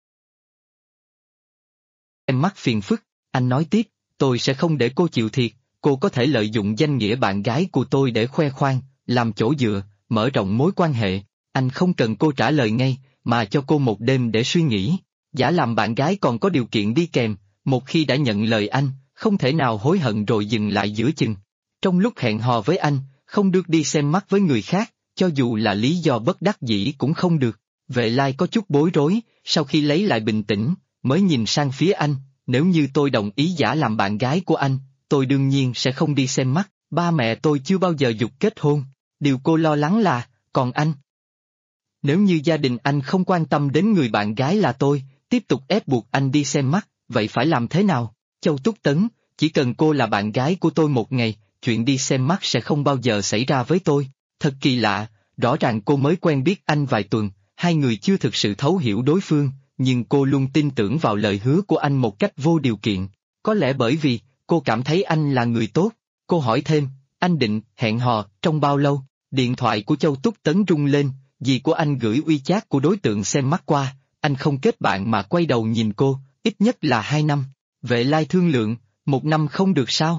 Em mắc phiền phức, anh nói tiếp, tôi sẽ không để cô chịu thiệt, cô có thể lợi dụng danh nghĩa bạn gái của tôi để khoe khoang, làm chỗ dựa, mở rộng mối quan hệ, anh không cần cô trả lời ngay, mà cho cô một đêm để suy nghĩ. Giả làm bạn gái còn có điều kiện đi kèm, một khi đã nhận lời anh, không thể nào hối hận rồi dừng lại giữa chừng. Trong lúc hẹn hò với anh, không được đi xem mắt với người khác, cho dù là lý do bất đắc dĩ cũng không được. Vệ Lai có chút bối rối, sau khi lấy lại bình tĩnh, mới nhìn sang phía anh, nếu như tôi đồng ý giả làm bạn gái của anh, tôi đương nhiên sẽ không đi xem mắt, ba mẹ tôi chưa bao giờ giục kết hôn, điều cô lo lắng là, còn anh? Nếu như gia đình anh không quan tâm đến người bạn gái là tôi, tiếp tục ép buộc anh đi xem mắt, vậy phải làm thế nào? Châu Túc Tấn, chỉ cần cô là bạn gái của tôi một ngày, chuyện đi xem mắt sẽ không bao giờ xảy ra với tôi. Thật kỳ lạ, rõ ràng cô mới quen biết anh vài tuần, hai người chưa thực sự thấu hiểu đối phương, nhưng cô luôn tin tưởng vào lời hứa của anh một cách vô điều kiện. Có lẽ bởi vì, cô cảm thấy anh là người tốt. Cô hỏi thêm, anh định hẹn hò trong bao lâu? Điện thoại của Châu Túc Tấn rung lên, dì của anh gửi WeChat của đối tượng xem mắt qua, anh không kết bạn mà quay đầu nhìn cô, ít nhất là 2 năm. Vệ Lai thương lượng, 1 năm không được sao?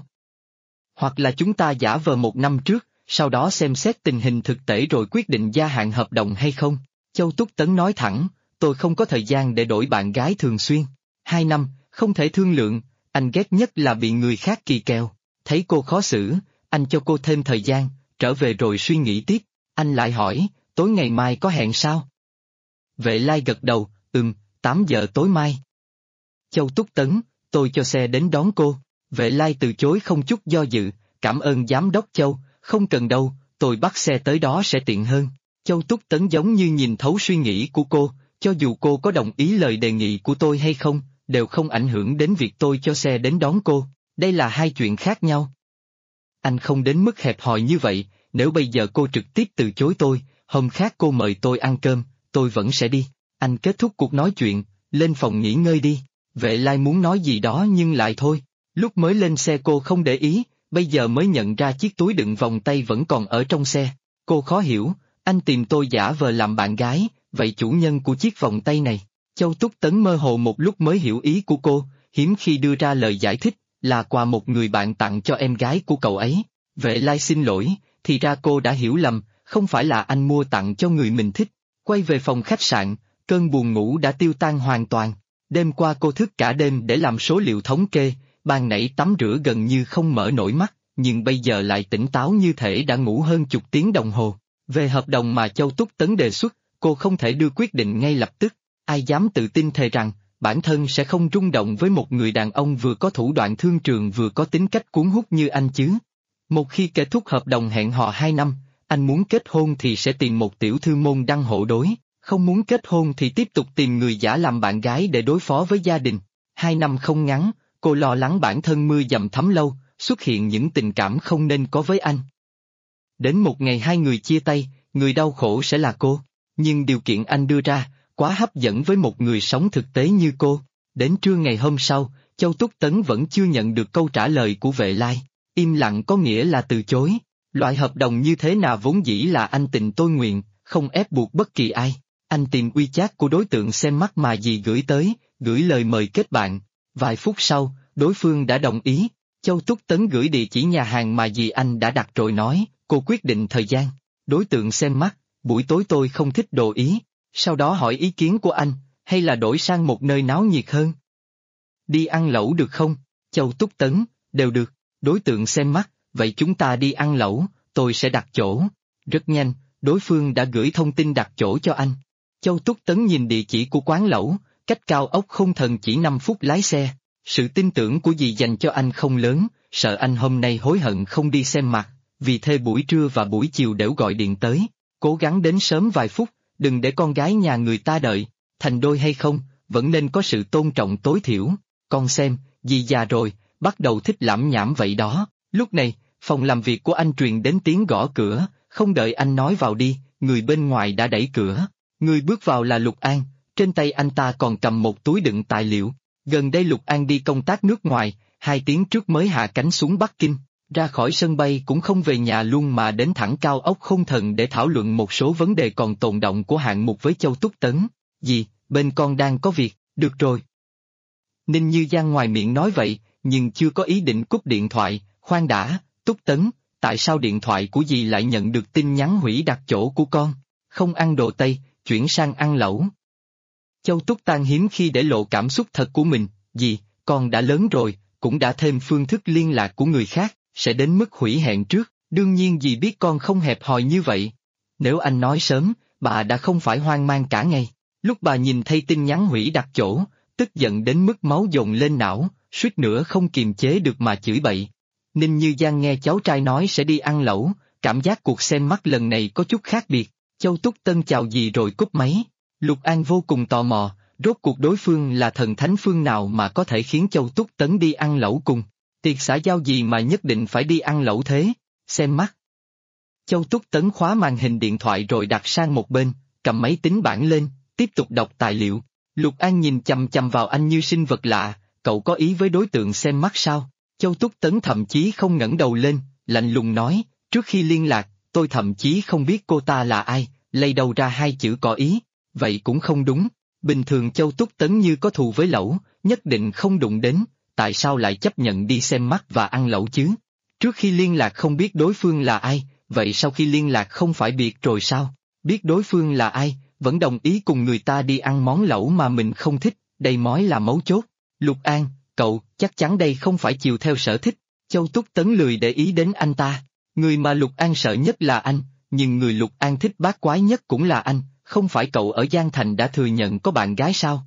Hoặc là chúng ta giả vờ 1 năm trước, sau đó xem xét tình hình thực tế rồi quyết định gia hạn hợp đồng hay không? Châu Túc Tấn nói thẳng, tôi không có thời gian để đổi bạn gái thường xuyên. 2 năm, không thể thương lượng, anh ghét nhất là bị người khác kỳ kèo. Thấy cô khó xử, anh cho cô thêm thời gian, trở về rồi suy nghĩ tiếp. Anh lại hỏi, tối ngày mai có hẹn sao? Vệ Lai gật đầu, 8 giờ tối mai. Châu Túc Tấn, tôi cho xe đến đón cô. Vệ Lai từ chối không chút do dự, cảm ơn giám đốc Châu, không cần đâu, tôi bắt xe tới đó sẽ tiện hơn. Châu Túc Tấn giống như nhìn thấu suy nghĩ của cô, cho dù cô có đồng ý lời đề nghị của tôi hay không, đều không ảnh hưởng đến việc tôi cho xe đến đón cô, đây là hai chuyện khác nhau. Anh không đến mức hẹp hòi như vậy, nếu bây giờ cô trực tiếp từ chối tôi, hôm khác cô mời tôi ăn cơm, tôi vẫn sẽ đi. Anh kết thúc cuộc nói chuyện, lên phòng nghỉ ngơi đi. Vệ Lai muốn nói gì đó nhưng lại thôi. Lúc mới lên xe cô không để ý, bây giờ mới nhận ra chiếc túi đựng vòng tay vẫn còn ở trong xe. Cô khó hiểu, anh tìm tôi giả vờ làm bạn gái, vậy chủ nhân của chiếc vòng tay này. Châu Túc Tấn mơ hồ một lúc mới hiểu ý của cô, hiếm khi đưa ra lời giải thích, là quà một người bạn tặng cho em gái của cậu ấy. Vệ Lai xin lỗi, thì ra cô đã hiểu lầm, không phải là anh mua tặng cho người mình thích. Quay về phòng khách sạn, cơn buồn ngủ đã tiêu tan hoàn toàn. Đêm qua cô thức cả đêm để làm số liệu thống kê, ban nãy tắm rửa gần như không mở nổi mắt, nhưng bây giờ lại tỉnh táo như thể đã ngủ hơn chục tiếng đồng hồ. Về hợp đồng mà Châu Túc Tấn đề xuất, cô không thể đưa quyết định ngay lập tức. Ai dám tự tin thề rằng, bản thân sẽ không rung động với một người đàn ông vừa có thủ đoạn thương trường vừa có tính cách cuốn hút như anh chứ. Một khi kết thúc hợp đồng hẹn hò 2 năm, anh muốn kết hôn thì sẽ tìm một tiểu thư môn đăng hộ đối, không muốn kết hôn thì tiếp tục tìm người giả làm bạn gái để đối phó với gia đình. 2 năm không ngắn, cô lo lắng bản thân mưa dầm thấm lâu, xuất hiện những tình cảm không nên có với anh. Đến một ngày hai người chia tay, người đau khổ sẽ là cô, nhưng điều kiện anh đưa ra, quá hấp dẫn với một người sống thực tế như cô. Đến trưa ngày hôm sau, Châu Túc Tấn vẫn chưa nhận được câu trả lời của Vệ Lai. Im lặng có nghĩa là từ chối. Loại hợp đồng như thế nào vốn dĩ là anh tình tôi nguyện, không ép buộc bất kỳ ai. Anh tìm WeChat của đối tượng xem mắt mà dì gửi tới, gửi lời mời kết bạn. Vài phút sau, đối phương đã đồng ý. Châu Túc Tấn gửi địa chỉ nhà hàng mà dì anh đã đặt rồi nói, cô quyết định thời gian. Đối tượng xem mắt, buổi tối tôi không thích đồ Ý. Sau đó hỏi ý kiến của anh, hay là đổi sang một nơi náo nhiệt hơn? Đi ăn lẩu được không? Châu Túc Tấn, đều được. Đối tượng xem mắt, vậy chúng ta đi ăn lẩu, tôi sẽ đặt chỗ. Rất nhanh, đối phương đã gửi thông tin đặt chỗ cho anh. Châu Túc Tấn nhìn địa chỉ của quán lẩu, cách cao ốc không thần chỉ 5 phút lái xe. Sự tin tưởng của dì dành cho anh không lớn, sợ anh hôm nay hối hận không đi xem mặt, vì thế buổi trưa và buổi chiều đều gọi điện tới. Cố gắng đến sớm vài phút, đừng để con gái nhà người ta đợi, thành đôi hay không, vẫn nên có sự tôn trọng tối thiểu. Con xem, dì già rồi, bắt đầu thích lẩm nhẩm vậy đó. Lúc này, phòng làm việc của anh truyền đến tiếng gõ cửa, không đợi anh nói vào đi, người bên ngoài đã đẩy cửa. Người bước vào là Lục An, trên tay anh ta còn cầm một túi đựng tài liệu. Gần đây Lục An đi công tác nước ngoài, 2 tiếng trước mới hạ cánh xuống Bắc Kinh, ra khỏi sân bay cũng không về nhà luôn mà đến thẳng cao ốc không thần để thảo luận một số vấn đề còn tồn đọng của hạng mục với Châu Túc Tấn. Dì, bên con đang có việc, được rồi. Ninh Như Giang ngoài miệng nói vậy, nhưng chưa có ý định cúp điện thoại. Khoan đã, Túc Tấn, tại sao điện thoại của dì lại nhận được tin nhắn hủy đặt chỗ của con? Không ăn đồ Tây, chuyển sang ăn lẩu. Châu Túc Tang hiếm khi để lộ cảm xúc thật của mình, dì, con đã lớn rồi, cũng đã thêm phương thức liên lạc của người khác, sẽ đến mức hủy hẹn trước, đương nhiên dì biết con không hẹp hòi như vậy. Nếu anh nói sớm, bà đã không phải hoang mang cả ngày. Lúc bà nhìn thấy tin nhắn hủy đặt chỗ, tức giận đến mức máu dồn lên não, suýt nữa không kiềm chế được mà chửi bậy. Ninh Như Giang nghe cháu trai nói sẽ đi ăn lẩu, cảm giác cuộc xem mắt lần này có chút khác biệt. Châu Túc Tân chào dì rồi cúp máy. Lục An vô cùng tò mò, rốt cuộc đối phương là thần thánh phương nào mà có thể khiến Châu Túc Tấn đi ăn lẩu cùng. Tiệc xã giao gì mà nhất định phải đi ăn lẩu thế? Xem mắt. Châu Túc Tấn khóa màn hình điện thoại rồi đặt sang một bên, cầm máy tính bảng lên, tiếp tục đọc tài liệu. Lục An nhìn chằm chằm vào anh như sinh vật lạ, cậu có ý với đối tượng xem mắt sao? Châu Túc Tấn thậm chí không ngẩng đầu lên, lạnh lùng nói, trước khi liên lạc, tôi thậm chí không biết cô ta là ai, lấy đầu ra hai chữ có ý, vậy cũng không đúng. Bình thường Châu Túc Tấn như có thù với Lẩu, nhất định không đụng đến, tại sao lại chấp nhận đi xem mắt và ăn Lẩu chứ? Trước khi liên lạc không biết đối phương là ai, vậy sau khi liên lạc không phải biệt rồi sao? Biết đối phương là ai, vẫn đồng ý cùng người ta đi ăn món Lẩu mà mình không thích, đây mới là mấu chốt. Lục An, cậu, chắc chắn đây không phải chiều theo sở thích. Châu Túc Tấn lười để ý đến anh ta. Người mà Lục An sợ nhất là anh, nhưng người Lục An thích bát quái nhất cũng là anh, không phải cậu ở Giang Thành đã thừa nhận có bạn gái sao?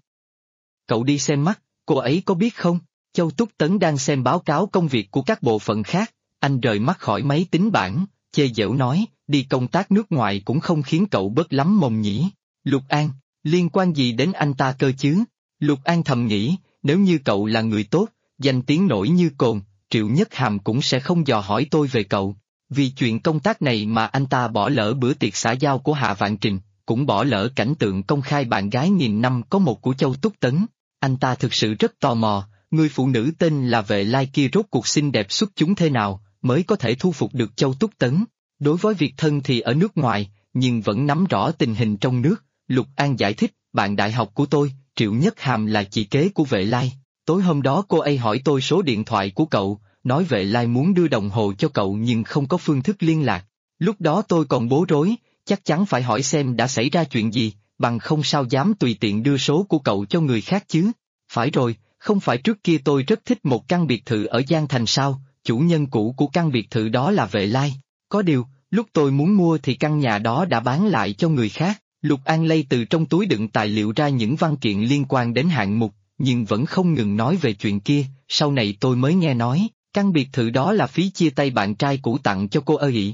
Cậu đi xem mắt, cô ấy có biết không? Châu Túc Tấn đang xem báo cáo công việc của các bộ phận khác, anh rời mắt khỏi máy tính bảng, chê giễu nói, đi công tác nước ngoài cũng không khiến cậu bớt lắm mồm nhỉ. Lục An, liên quan gì đến anh ta cơ chứ? Lục An thầm nghĩ, nếu như cậu là người tốt, danh tiếng nổi như cồn, Triệu Nhất Hàm cũng sẽ không dò hỏi tôi về cậu. Vì chuyện công tác này mà anh ta bỏ lỡ bữa tiệc xã giao của Hạ Vạn Trình, cũng bỏ lỡ cảnh tượng công khai bạn gái nghìn năm có một của Châu Túc Tấn. Anh ta thực sự rất tò mò, người phụ nữ tên là Vệ Lai kia rốt cuộc xinh đẹp xuất chúng thế nào, mới có thể thu phục được Châu Túc Tấn. Đối với việc thân thì ở nước ngoài, nhưng vẫn nắm rõ tình hình trong nước, Lục An giải thích, bạn đại học của tôi, Triệu Nhất Hàm là chị kế của Vệ Lai. Tối hôm đó cô ấy hỏi tôi số điện thoại của cậu, nói Vệ Lai muốn đưa đồng hồ cho cậu nhưng không có phương thức liên lạc. Lúc đó tôi còn bối rối, chắc chắn phải hỏi xem đã xảy ra chuyện gì, bằng không sao dám tùy tiện đưa số của cậu cho người khác chứ. Phải rồi, không phải trước kia tôi rất thích một căn biệt thự ở Giang Thành sao, chủ nhân cũ của căn biệt thự đó là Vệ Lai. Có điều, lúc tôi muốn mua thì căn nhà đó đã bán lại cho người khác. Lục An lay từ trong túi đựng tài liệu ra những văn kiện liên quan đến hạng mục, nhưng vẫn không ngừng nói về chuyện kia, sau này tôi mới nghe nói, căn biệt thự đó là phí chia tay bạn trai cũ tặng cho cô ấy.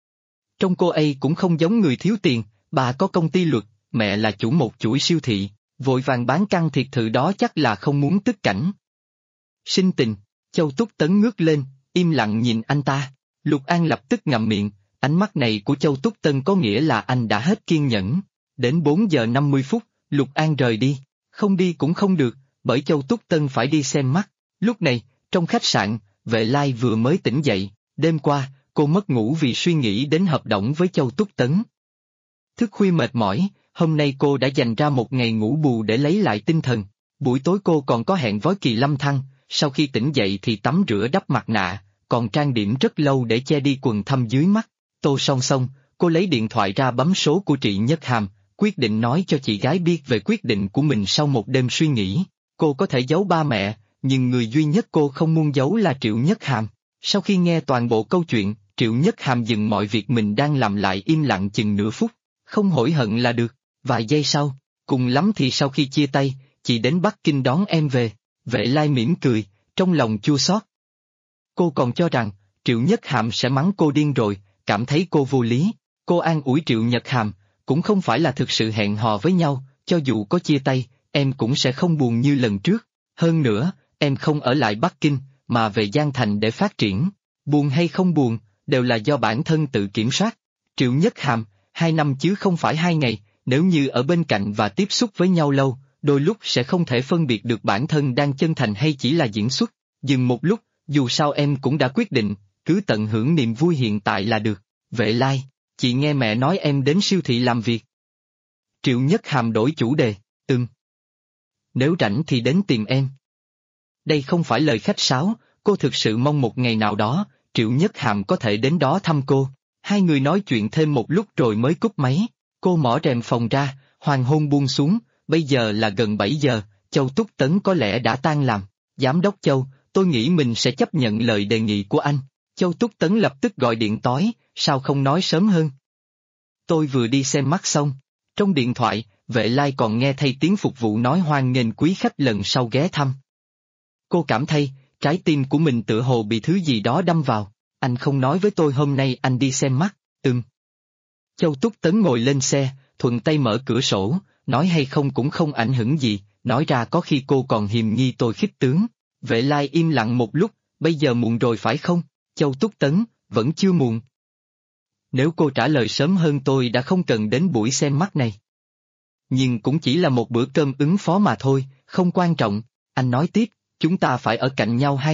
Trong cô ấy cũng không giống người thiếu tiền, bà có công ty luật, mẹ là chủ một chuỗi siêu thị, vội vàng bán căn biệt thự đó chắc là không muốn tức cảnh. Sinh tình, Châu Túc Tấn ngước lên, im lặng nhìn anh ta, Lục An lập tức ngậm miệng, ánh mắt này của Châu Túc Tấn có nghĩa là anh đã hết kiên nhẫn. Đến 4 giờ 50 phút, Lục An rời đi, không đi cũng không được, bởi Châu Túc Tấn phải đi xem mắt. Lúc này, trong khách sạn, Vệ Lai vừa mới tỉnh dậy, đêm qua, cô mất ngủ vì suy nghĩ đến hợp đồng với Châu Túc Tấn. Thức khuya mệt mỏi, hôm nay cô đã dành ra một ngày ngủ bù để lấy lại tinh thần. Buổi tối cô còn có hẹn với Kỳ Lâm Thăng, sau khi tỉnh dậy thì tắm rửa đắp mặt nạ, còn trang điểm rất lâu để che đi quầng thâm dưới mắt. Tô song song, cô lấy điện thoại ra bấm số của Trị Nhất Hàm, quyết định nói cho chị gái biết về quyết định của mình sau một đêm suy nghĩ. Cô có thể giấu ba mẹ, nhưng người duy nhất cô không muốn giấu là Triệu Nhất Hàm. Sau khi nghe toàn bộ câu chuyện, Triệu Nhất Hàm dừng mọi việc mình đang làm lại im lặng chừng nửa phút, không hối hận là được. Vài giây sau, cùng lắm thì sau khi chia tay, chị đến Bắc Kinh đón em về. Vệ Lai mỉm cười, trong lòng chua xót. Cô còn cho rằng, Triệu Nhất Hàm sẽ mắng cô điên rồi, cảm thấy cô vô lý. Cô an ủi Triệu Nhất Hàm, cũng không phải là thực sự hẹn hò với nhau, cho dù có chia tay, em cũng sẽ không buồn như lần trước. Hơn nữa, em không ở lại Bắc Kinh, mà về Giang Thành để phát triển. Buồn hay không buồn, đều là do bản thân tự kiểm soát. Triệu Nhất Hàm, 2 năm chứ không phải 2 ngày, nếu như ở bên cạnh và tiếp xúc với nhau lâu, đôi lúc sẽ không thể phân biệt được bản thân đang chân thành hay chỉ là diễn xuất. Dừng một lúc, dù sao em cũng đã quyết định, cứ tận hưởng niềm vui hiện tại là được. Vệ Lai, chị nghe mẹ nói em đến siêu thị làm việc. Triệu Nhất Hàm đổi chủ đề, nếu rảnh thì đến tìm em. Đây không phải lời khách sáo, cô thực sự mong một ngày nào đó, Triệu Nhất Hàm có thể đến đó thăm cô. Hai người nói chuyện thêm một lúc rồi mới cúp máy, cô mở rèm phòng ra, hoàng hôn buông xuống, bây giờ là gần 7 giờ, Châu Túc Tấn có lẽ đã tan làm. Giám đốc Châu, tôi nghĩ mình sẽ chấp nhận lời đề nghị của anh. Châu Túc Tấn lập tức gọi điện tối, sao không nói sớm hơn? Tôi vừa đi xem mắt xong. Trong điện thoại, Vệ Lai còn nghe thấy tiếng phục vụ nói hoan nghênh quý khách lần sau ghé thăm. Cô cảm thấy, trái tim của mình tựa hồ bị thứ gì đó đâm vào. Anh không nói với tôi hôm nay anh đi xem mắt, Châu Túc Tấn ngồi lên xe, thuận tay mở cửa sổ, nói hay không cũng không ảnh hưởng gì, nói ra có khi cô còn hiềm nghi tôi khích tướng. Vệ Lai im lặng một lúc, bây giờ muộn rồi phải không? Châu Túc Tấn, vẫn chưa muộn. Nếu cô trả lời sớm hơn tôi đã không cần đến buổi xem mắt này. Nhưng cũng chỉ là một bữa cơm ứng phó mà thôi, không quan trọng. Anh nói tiếp, chúng ta phải ở cạnh nhau 2 năm,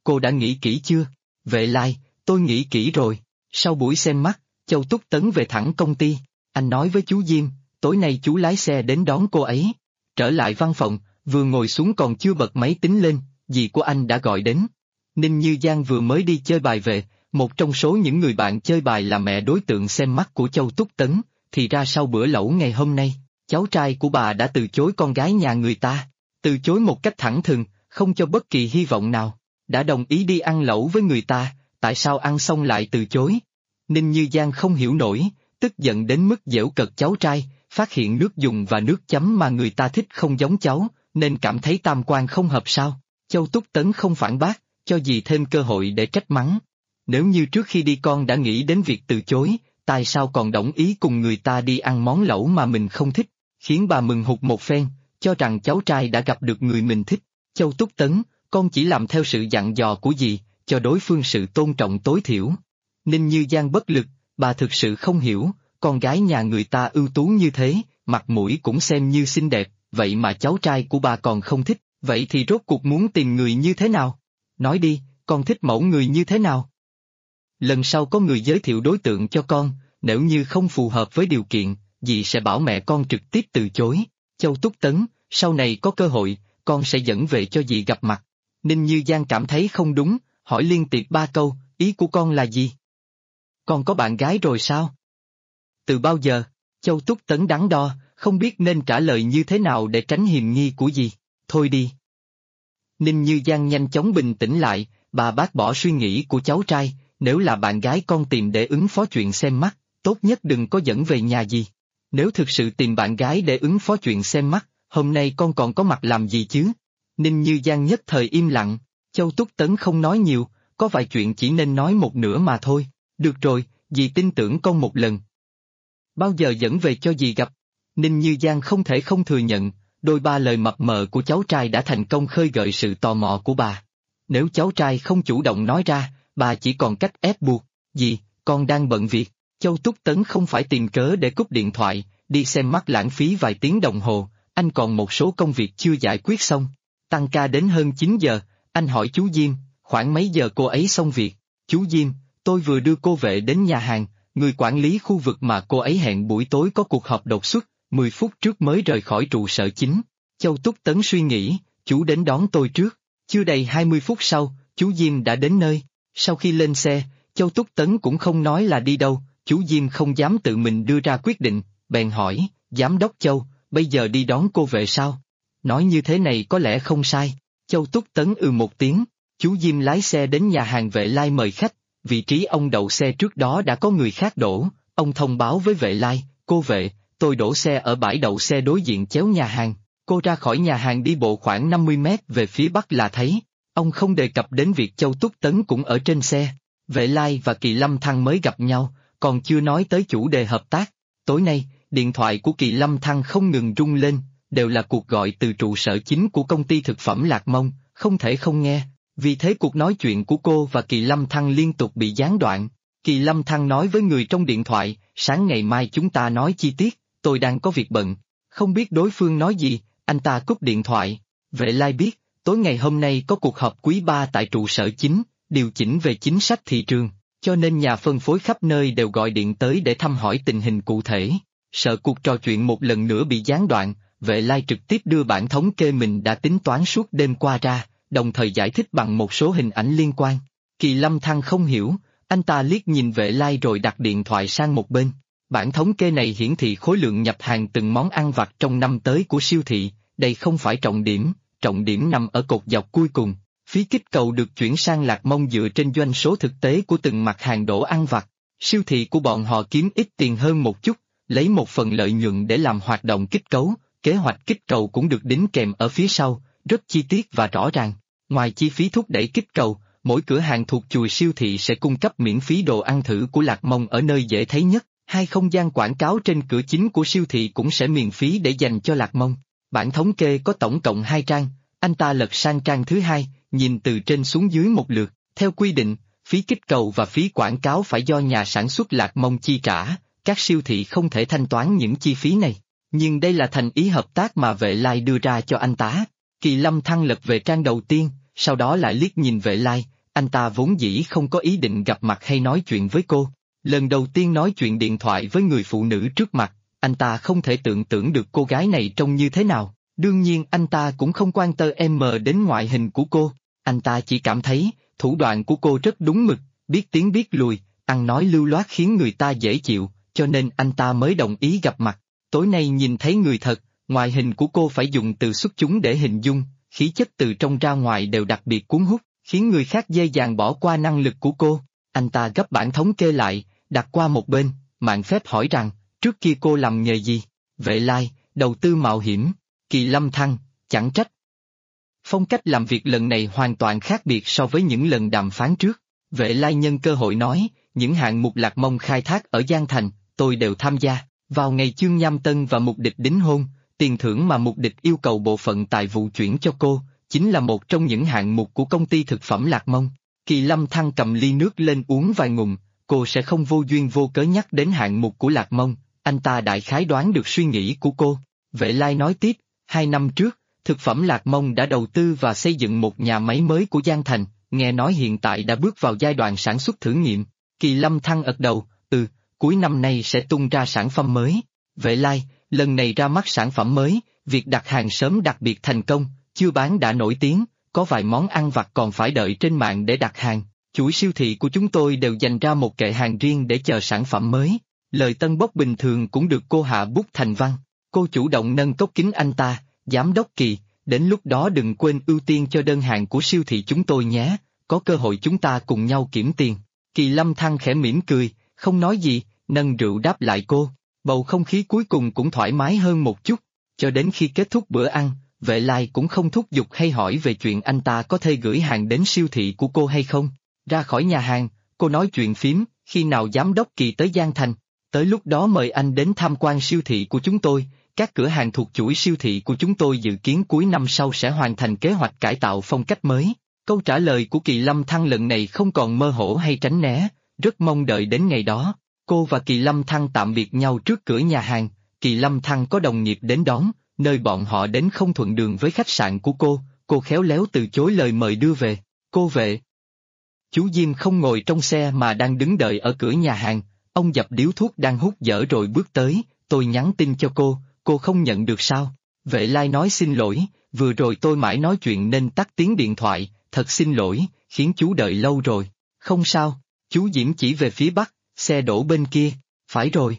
cô đã nghĩ kỹ chưa? Vệ Lai, tôi nghĩ kỹ rồi. Sau buổi xem mắt, Châu Túc Tấn về thẳng công ty. Anh nói với chú Diêm, tối nay chú lái xe đến đón cô ấy. Trở lại văn phòng, vừa ngồi xuống còn chưa bật máy tính lên, dì của anh đã gọi đến. Ninh Như Giang vừa mới đi chơi bài về, một trong số những người bạn chơi bài là mẹ đối tượng xem mắt của Châu Túc Tấn, thì ra sau bữa lẩu ngày hôm nay, cháu trai của bà đã từ chối con gái nhà người ta. Từ chối một cách thẳng thừng, không cho bất kỳ hy vọng nào. Đã đồng ý đi ăn lẩu với người ta, tại sao ăn xong lại từ chối? Ninh Như Giang không hiểu nổi, tức giận đến mức giễu cợt cháu trai, phát hiện nước dùng và nước chấm mà người ta thích không giống cháu, nên cảm thấy tam quan không hợp sao. Châu Túc Tấn không phản bác, cho dì thêm cơ hội để trách mắng. Nếu như trước khi đi con đã nghĩ đến việc từ chối, tại sao còn đồng ý cùng người ta đi ăn món lẩu mà mình không thích, khiến bà mừng hụt một phen, cho rằng cháu trai đã gặp được người mình thích. Châu Túc Tấn, con chỉ làm theo sự dặn dò của dì, cho đối phương sự tôn trọng tối thiểu. Ninh Như Giang bất lực, bà thực sự không hiểu, con gái nhà người ta ưu tú như thế, mặt mũi cũng xem như xinh đẹp, vậy mà cháu trai của bà còn không thích, vậy thì rốt cuộc muốn tìm người như thế nào? Nói đi, con thích mẫu người như thế nào? Lần sau có người giới thiệu đối tượng cho con, nếu như không phù hợp với điều kiện, dì sẽ bảo mẹ con trực tiếp từ chối. Châu Túc Tấn, sau này có cơ hội, con sẽ dẫn về cho dì gặp mặt. Ninh Như Giang cảm thấy không đúng, hỏi liên tiếp 3 câu, ý của con là gì? Con có bạn gái rồi sao? Từ bao giờ? Châu Túc Tấn đắn đo, không biết nên trả lời như thế nào để tránh hiềm nghi của dì. Thôi đi. Ninh Như Giang nhanh chóng bình tĩnh lại, bà bác bỏ suy nghĩ của cháu trai, nếu là bạn gái con tìm để ứng phó chuyện xem mắt, tốt nhất đừng có dẫn về nhà dì. Nếu thực sự tìm bạn gái để ứng phó chuyện xem mắt, hôm nay con còn có mặt làm gì chứ? Ninh Như Giang nhất thời im lặng, Châu Túc Tấn không nói nhiều, có vài chuyện chỉ nên nói một nửa mà thôi. Được rồi, dì tin tưởng con một lần. Bao giờ dẫn về cho dì gặp? Ninh Như Giang không thể không thừa nhận, đôi ba lời mập mờ của cháu trai đã thành công khơi gợi sự tò mò của bà. Nếu cháu trai không chủ động nói ra, bà chỉ còn cách ép buộc. Dì, con đang bận việc. Châu Túc Tấn không phải tìm cớ để cúp điện thoại, đi xem mắt lãng phí vài tiếng đồng hồ, anh còn một số công việc chưa giải quyết xong. Tăng ca đến hơn 9 giờ, anh hỏi chú Diêm, khoảng mấy giờ cô ấy xong việc? Chú Diêm, tôi vừa đưa cô vệ đến nhà hàng, người quản lý khu vực mà cô ấy hẹn buổi tối có cuộc họp đột xuất, 10 phút trước mới rời khỏi trụ sở chính. Châu Túc Tấn suy nghĩ, chú đến đón tôi trước. Chưa đầy 20 phút sau, chú Diêm đã đến nơi. Sau khi lên xe, Châu Túc Tấn cũng không nói là đi đâu, chú Diêm không dám tự mình đưa ra quyết định, bèn hỏi, Giám đốc Châu, bây giờ đi đón cô về sao? Nói như thế này có lẽ không sai. Châu Túc Tấn một tiếng, chú Diêm lái xe đến nhà hàng Vệ Lai mời khách, vị trí ông đậu xe trước đó đã có người khác đổ, ông thông báo với Vệ Lai, cô Vệ, tôi đổ xe ở bãi đậu xe đối diện chéo nhà hàng, cô ra khỏi nhà hàng đi bộ khoảng 50 mét về phía bắc là thấy. Ông không đề cập đến việc Châu Túc Tấn cũng ở trên xe. Vệ Lai và Kỳ Lâm Thăng mới gặp nhau, còn chưa nói tới chủ đề hợp tác. Tối nay, điện thoại của Kỳ Lâm Thăng không ngừng rung lên, đều là cuộc gọi từ trụ sở chính của công ty thực phẩm Lạc Mông, không thể không nghe. Vì thế cuộc nói chuyện của cô và Kỳ Lâm Thăng liên tục bị gián đoạn. Kỳ Lâm Thăng nói với người trong điện thoại, sáng ngày mai chúng ta nói chi tiết, tôi đang có việc bận. Không biết đối phương nói gì, anh ta cúp điện thoại. Vệ Lai biết, tối ngày hôm nay có cuộc họp quý 3 tại trụ sở chính, điều chỉnh về chính sách thị trường, cho nên nhà phân phối khắp nơi đều gọi điện tới để thăm hỏi tình hình cụ thể. Sợ cuộc trò chuyện một lần nữa bị gián đoạn, Vệ Lai trực tiếp đưa bản thống kê mình đã tính toán suốt đêm qua ra, đồng thời giải thích bằng một số hình ảnh liên quan. Kỳ Lâm Thăng không hiểu, anh ta liếc nhìn Vệ Lai rồi đặt điện thoại sang một bên. Bản thống kê này hiển thị khối lượng nhập hàng từng món ăn vặt trong năm tới của siêu thị, đây không phải trọng điểm nằm ở cột dọc cuối cùng. Phí kích cầu được chuyển sang Lạc Mông dựa trên doanh số thực tế của từng mặt hàng đổ ăn vặt. Siêu thị của bọn họ kiếm ít tiền hơn một chút, lấy một phần lợi nhuận để làm hoạt động kích cấu, kế hoạch kích cầu cũng được đính kèm ở phía sau, rất chi tiết và rõ ràng. Ngoài chi phí thúc đẩy kích cầu, mỗi cửa hàng thuộc chùi siêu thị sẽ cung cấp miễn phí đồ ăn thử của Lạc Mông ở nơi dễ thấy nhất, hai không gian quảng cáo trên cửa chính của siêu thị cũng sẽ miễn phí để dành cho Lạc Mông. Bản thống kê có tổng cộng 2 trang, anh ta lật sang trang thứ 2, nhìn từ trên xuống dưới một lượt. Theo quy định, phí kích cầu và phí quảng cáo phải do nhà sản xuất Lạc Mông chi trả, các siêu thị không thể thanh toán những chi phí này. Nhưng đây là thành ý hợp tác mà Vệ Lai đưa ra cho anh ta. Kỳ Lâm Thăng lật về trang đầu tiên, sau đó lại liếc nhìn Vệ Lai, anh ta vốn dĩ không có ý định gặp mặt hay nói chuyện với cô. Lần đầu tiên nói chuyện điện thoại với người phụ nữ trước mặt, anh ta không thể tưởng tượng được cô gái này trông như thế nào. Đương nhiên anh ta cũng không quan tâm đến ngoại hình của cô, anh ta chỉ cảm thấy thủ đoạn của cô rất đúng mực, biết tiến biết lùi, ăn nói lưu loát khiến người ta dễ chịu, cho nên anh ta mới đồng ý gặp mặt. Tối nay nhìn thấy người thật, ngoại hình của cô phải dùng từ xuất chúng để hình dung, khí chất từ trong ra ngoài đều đặc biệt cuốn hút, khiến người khác dễ dàng bỏ qua năng lực của cô. Anh ta gấp bản thống kê lại, đặt qua một bên, mạn phép hỏi rằng, trước kia cô làm nghề gì? Vệ lai, đầu tư mạo hiểm. Kỳ Lâm Thăng, chẳng trách. Phong cách làm việc lần này hoàn toàn khác biệt so với những lần đàm phán trước. Vệ lai nhân cơ hội nói, những hạng mục Lạc Mông khai thác ở Giang Thành, tôi đều tham gia. Vào ngày chương nham tân và mục địch đính hôn, tiền thưởng mà mục địch yêu cầu bộ phận tài vụ chuyển cho cô, chính là một trong những hạng mục của công ty thực phẩm Lạc Mông. Kỳ Lâm Thăng cầm ly nước lên uống vài ngụm, cô sẽ không vô duyên vô cớ nhắc đến hạng mục của Lạc Mông, anh ta đại khái đoán được suy nghĩ của cô. Vệ lai nói tiếp, 2 năm trước, thực phẩm Lạc Mông đã đầu tư và xây dựng một nhà máy mới của Giang Thành, nghe nói hiện tại đã bước vào giai đoạn sản xuất thử nghiệm. Kỳ Lâm Thăng ật đầu, cuối năm nay sẽ tung ra sản phẩm mới. Vệ lai, lần này ra mắt sản phẩm mới, việc đặt hàng sớm đặc biệt thành công, chưa bán đã nổi tiếng, có vài món ăn vặt còn phải đợi trên mạng để đặt hàng. Chuỗi siêu thị của chúng tôi đều dành ra một kệ hàng riêng để chờ sản phẩm mới. Lời tân bốc bình thường cũng được cô hạ bút thành văn. Cô chủ động nâng cốc kính anh ta, giám đốc Kỳ, đến lúc đó đừng quên ưu tiên cho đơn hàng của siêu thị chúng tôi nhé, có cơ hội chúng ta cùng nhau kiểm tiền. Kỳ Lâm Thăng khẽ mỉm cười, không nói gì, nâng rượu đáp lại cô. Bầu không khí cuối cùng cũng thoải mái hơn một chút, cho đến khi kết thúc bữa ăn, Vệ lai cũng không thúc giục hay hỏi về chuyện anh ta có thể gửi hàng đến siêu thị của cô hay không. Ra khỏi nhà hàng, cô nói chuyện phím, khi nào giám đốc Kỳ tới Giang Thành, tới lúc đó mời anh đến tham quan siêu thị của chúng tôi. Các cửa hàng thuộc chuỗi siêu thị của chúng tôi dự kiến cuối năm sau sẽ hoàn thành kế hoạch cải tạo phong cách mới. Câu trả lời của Kỳ Lâm Thăng lần này không còn mơ hồ hay tránh né, rất mong đợi đến ngày đó. Cô và Kỳ Lâm Thăng tạm biệt nhau trước cửa nhà hàng, Kỳ Lâm Thăng có đồng nghiệp đến đón, nơi bọn họ đến không thuận đường với khách sạn của cô khéo léo từ chối lời mời đưa về. Cô Vệ. Chú Diêm không ngồi trong xe mà đang đứng đợi ở cửa nhà hàng, ông dập điếu thuốc đang hút dở rồi bước tới, tôi nhắn tin cho cô không nhận được sao? Vệ lai nói xin lỗi, vừa rồi tôi mãi nói chuyện nên tắt tiếng điện thoại, thật xin lỗi, khiến chú đợi lâu rồi. Không sao, chú Diễm chỉ về phía bắc, xe đổ bên kia, phải rồi.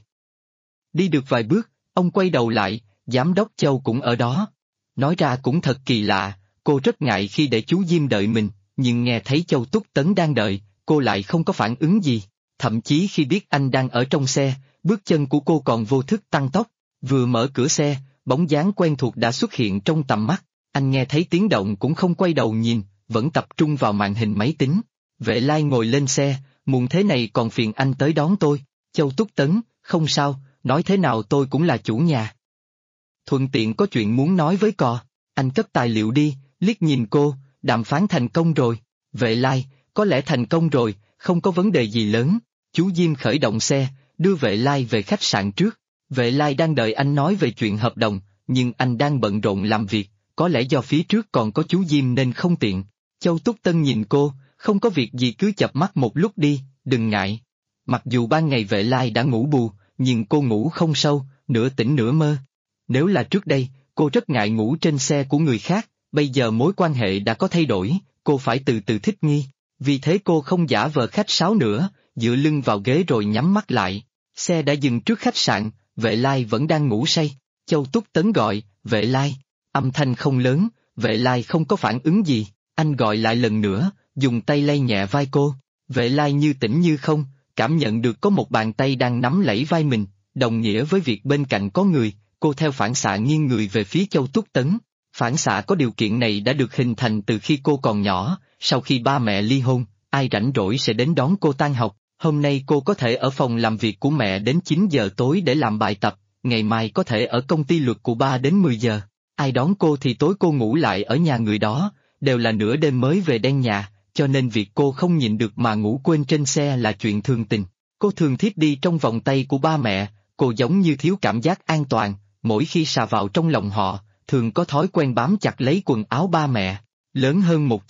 Đi được vài bước, ông quay đầu lại, giám đốc Châu cũng ở đó. Nói ra cũng thật kỳ lạ, cô rất ngại khi để chú Diêm đợi mình, nhưng nghe thấy Châu Túc Tấn đang đợi, cô lại không có phản ứng gì. Thậm chí khi biết anh đang ở trong xe, bước chân của cô còn vô thức tăng tốc. Vừa mở cửa xe, bóng dáng quen thuộc đã xuất hiện trong tầm mắt, anh nghe thấy tiếng động cũng không quay đầu nhìn, vẫn tập trung vào màn hình máy tính. Vệ lai ngồi lên xe, muộn thế này còn phiền anh tới đón tôi. Châu Túc Tấn, không sao, nói thế nào tôi cũng là chủ nhà. Thuận tiện có chuyện muốn nói với cò, anh cất tài liệu đi, liếc nhìn cô, đàm phán thành công rồi. Vệ lai, có lẽ thành công rồi, không có vấn đề gì lớn. Chú Diêm khởi động xe, đưa Vệ lai về khách sạn trước. Vệ lai đang đợi anh nói về chuyện hợp đồng, nhưng anh đang bận rộn làm việc, có lẽ do phía trước còn có chú Diêm nên không tiện. Châu Túc Tân nhìn cô, không có việc gì cứ chập mắt một lúc đi, đừng ngại. Mặc dù ban ngày Vệ lai đã ngủ bù, nhưng cô ngủ không sâu, nửa tỉnh nửa mơ. Nếu là trước đây, cô rất ngại ngủ trên xe của người khác, bây giờ mối quan hệ đã có thay đổi, cô phải từ từ thích nghi. Vì thế cô không giả vờ khách sáo nữa, dựa lưng vào ghế rồi nhắm mắt lại. Xe đã dừng trước khách sạn, Vệ lai vẫn đang ngủ say. Châu Túc Tấn gọi, Vệ lai. Âm thanh không lớn, Vệ lai không có phản ứng gì, anh gọi lại lần nữa, dùng tay lay nhẹ vai cô. Vệ lai như tỉnh như không, cảm nhận được có một bàn tay đang nắm lấy vai mình, đồng nghĩa với việc bên cạnh có người, cô theo phản xạ nghiêng người về phía Châu Túc Tấn. Phản xạ có điều kiện này đã được hình thành từ khi cô còn nhỏ, sau khi ba mẹ ly hôn, ai rảnh rỗi sẽ đến đón cô tan học. Hôm nay cô có thể ở phòng làm việc của mẹ đến 9 giờ tối để làm bài tập, ngày mai có thể ở công ty luật của ba đến 10 giờ. Ai đón cô thì tối cô ngủ lại ở nhà người đó, đều là nửa đêm mới về đen nhà, cho nên việc cô không nhịn được mà ngủ quên trên xe là chuyện thường tình. Cô thường thiếp đi trong vòng tay của ba mẹ, cô giống như thiếu cảm giác an toàn, mỗi khi xà vào trong lòng họ, thường có thói quen bám chặt lấy quần áo ba mẹ. Lớn hơn một chút,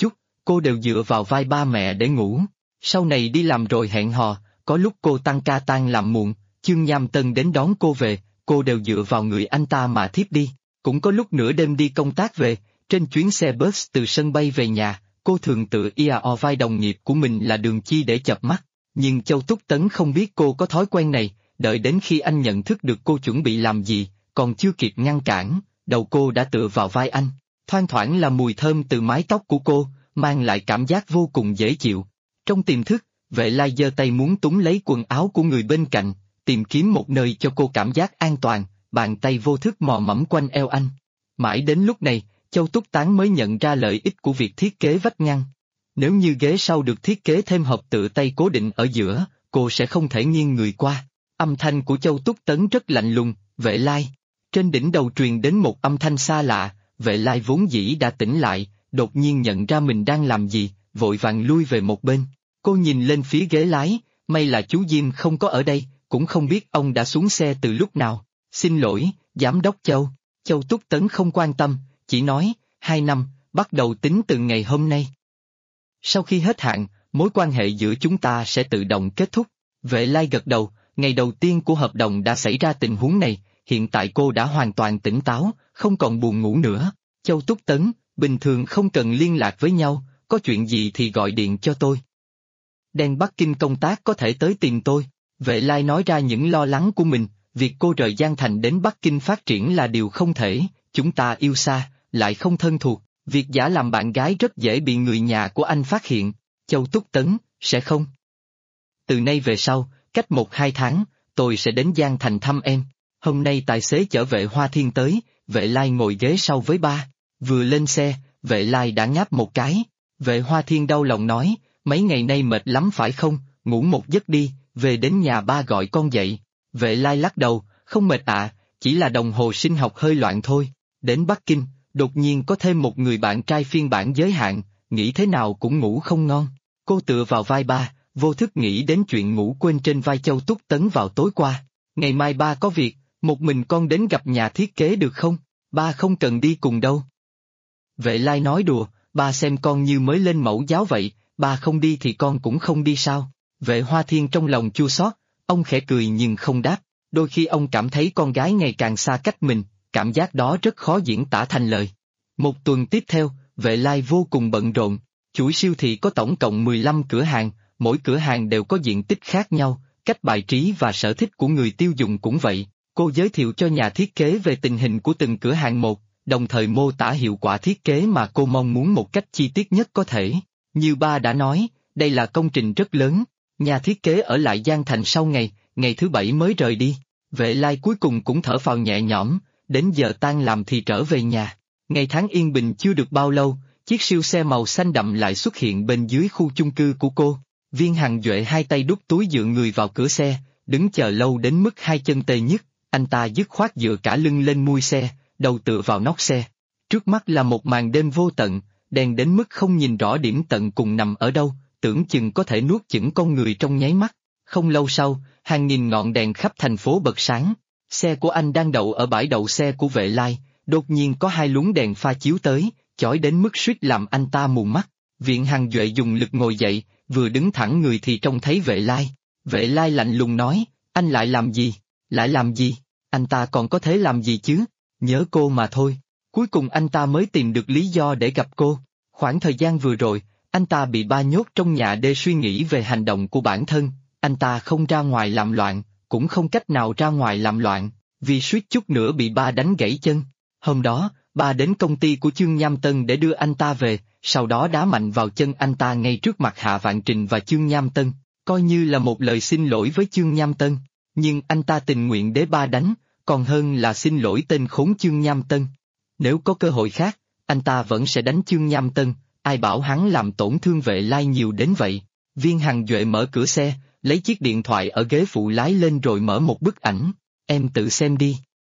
cô đều dựa vào vai ba mẹ để ngủ. Sau này đi làm rồi hẹn hò, có lúc cô tăng ca tan làm muộn, Chương Nham Tân đến đón cô về, cô đều dựa vào người anh ta mà thiếp đi. Cũng có lúc nửa đêm đi công tác về, trên chuyến xe bus từ sân bay về nhà, cô thường tự IAO vai đồng nghiệp của mình là Đường Chi để chợp mắt. Nhưng Châu Túc Tấn không biết cô có thói quen này, đợi đến khi anh nhận thức được cô chuẩn bị làm gì, còn chưa kịp ngăn cản, đầu cô đã tựa vào vai anh. Thoang thoảng là mùi thơm từ mái tóc của cô, mang lại cảm giác vô cùng dễ chịu. Trong tiềm thức, Vệ Lai giơ tay muốn túm lấy quần áo của người bên cạnh, tìm kiếm một nơi cho cô cảm giác an toàn, bàn tay vô thức mò mẫm quanh eo anh. Mãi đến lúc này, Châu Túc Tán mới nhận ra lợi ích của việc thiết kế vách ngăn. Nếu như ghế sau được thiết kế thêm hộp tựa tay cố định ở giữa, cô sẽ không thể nghiêng người qua. Âm thanh của Châu Túc Tấn rất lạnh lùng, Vệ Lai. Trên đỉnh đầu truyền đến một âm thanh xa lạ, Vệ Lai vốn dĩ đã tỉnh lại, đột nhiên nhận ra mình đang làm gì, vội vàng lui về một bên. Cô nhìn lên phía ghế lái, may là chú Diêm không có ở đây, cũng không biết ông đã xuống xe từ lúc nào. Xin lỗi, Giám đốc Châu. Châu Túc Tấn không quan tâm, chỉ nói, 2 năm, bắt đầu tính từ ngày hôm nay. Sau khi hết hạn, mối quan hệ giữa chúng ta sẽ tự động kết thúc. Vệ Lai gật đầu, ngày đầu tiên của hợp đồng đã xảy ra tình huống này, hiện tại cô đã hoàn toàn tỉnh táo, không còn buồn ngủ nữa. Châu Túc Tấn, bình thường không cần liên lạc với nhau, có chuyện gì thì gọi điện cho tôi. Đen Bắc Kinh công tác có thể tới tìm tôi. Vệ Lai nói ra những lo lắng của mình, việc cô rời Giang Thành đến Bắc Kinh phát triển là điều không thể, chúng ta yêu xa, lại không thân thuộc, việc giả làm bạn gái rất dễ bị người nhà của anh phát hiện. Châu Túc Tấn, sẽ không. Từ nay về sau, cách 1-2 tháng, tôi sẽ đến Giang Thành thăm em. Hôm nay tài xế chở Vệ Hoa Thiên tới, Vệ Lai ngồi ghế sau với ba. Vừa lên xe, Vệ Lai đã ngáp một cái. Vệ Hoa Thiên đau lòng nói, mấy ngày nay mệt lắm phải không, ngủ một giấc đi, về đến nhà ba gọi con dậy. Vệ Lai lắc đầu, không mệt ạ, chỉ là đồng hồ sinh học hơi loạn thôi. Đến Bắc Kinh, đột nhiên có thêm một người bạn trai phiên bản giới hạn, nghĩ thế nào cũng ngủ không ngon. Cô tựa vào vai ba, vô thức nghĩ đến chuyện ngủ quên trên vai Châu Túc Tấn vào tối qua. Ngày mai ba có việc, một mình con đến gặp nhà thiết kế được không? Ba không cần đi cùng đâu. Vệ Lai nói đùa, ba xem con như mới lên mẫu giáo vậy, ba không đi thì con cũng không đi sao? Vệ Hoa Thiên trong lòng chua xót, ông khẽ cười nhưng không đáp, đôi khi ông cảm thấy con gái ngày càng xa cách mình, cảm giác đó rất khó diễn tả thành lời. Một tuần tiếp theo, Vệ Lai vô cùng bận rộn, chuỗi siêu thị có tổng cộng 15 cửa hàng, mỗi cửa hàng đều có diện tích khác nhau, cách bài trí và sở thích của người tiêu dùng cũng vậy. Cô giới thiệu cho nhà thiết kế về tình hình của từng cửa hàng một, đồng thời mô tả hiệu quả thiết kế mà cô mong muốn một cách chi tiết nhất có thể. Như ba đã nói, đây là công trình rất lớn, nhà thiết kế ở lại Giang Thành sau ngày thứ Bảy mới rời đi. Vệ Lai cuối cùng cũng thở phào nhẹ nhõm, đến giờ tan làm thì trở về nhà. Ngày tháng yên bình chưa được bao lâu, chiếc siêu xe màu xanh đậm lại xuất hiện bên dưới khu chung cư của cô. Viên Hằng Duệ hai tay đút túi dựa người vào cửa xe, đứng chờ lâu đến mức hai chân tê nhức, anh ta dứt khoát dựa cả lưng lên mui xe, đầu tựa vào nóc xe. Trước mắt là một màn đêm vô tận, đen đến mức không nhìn rõ điểm tận cùng nằm ở đâu, tưởng chừng có thể nuốt chửng con người trong nháy mắt. Không lâu sau, hàng nghìn ngọn đèn khắp thành phố bật sáng. Xe của anh đang đậu ở bãi đậu xe của Vệ Lai, đột nhiên có hai luống đèn pha chiếu tới, chói đến mức suýt làm anh ta mù mắt. Viện Hằng Duệ dùng lực ngồi dậy, vừa đứng thẳng người thì trông thấy Vệ Lai. Vệ Lai lạnh lùng nói, anh lại làm gì? Lại làm gì? Anh ta còn có thể làm gì chứ? Nhớ cô mà thôi. Cuối cùng anh ta mới tìm được lý do để gặp cô. Khoảng thời gian vừa rồi, anh ta bị ba nhốt trong nhà để suy nghĩ về hành động của bản thân. Anh ta không ra ngoài làm loạn, cũng không cách nào ra ngoài làm loạn, vì suýt chút nữa bị ba đánh gãy chân. Hôm đó, ba đến công ty của Chương Nham Tân để đưa anh ta về, sau đó đá mạnh vào chân anh ta ngay trước mặt Hạ Vạn Trình và Chương Nham Tân, coi như là một lời xin lỗi với Chương Nham Tân. Nhưng anh ta tình nguyện để ba đánh, còn hơn là xin lỗi tên khốn Chương Nham Tân. Nếu có cơ hội khác, anh ta vẫn sẽ đánh Chương Nham Tân, ai bảo hắn làm tổn thương Vệ Lai nhiều đến vậy. Viên Hằng Duệ mở cửa xe, lấy chiếc điện thoại ở ghế phụ lái lên rồi mở một bức ảnh, em tự xem đi.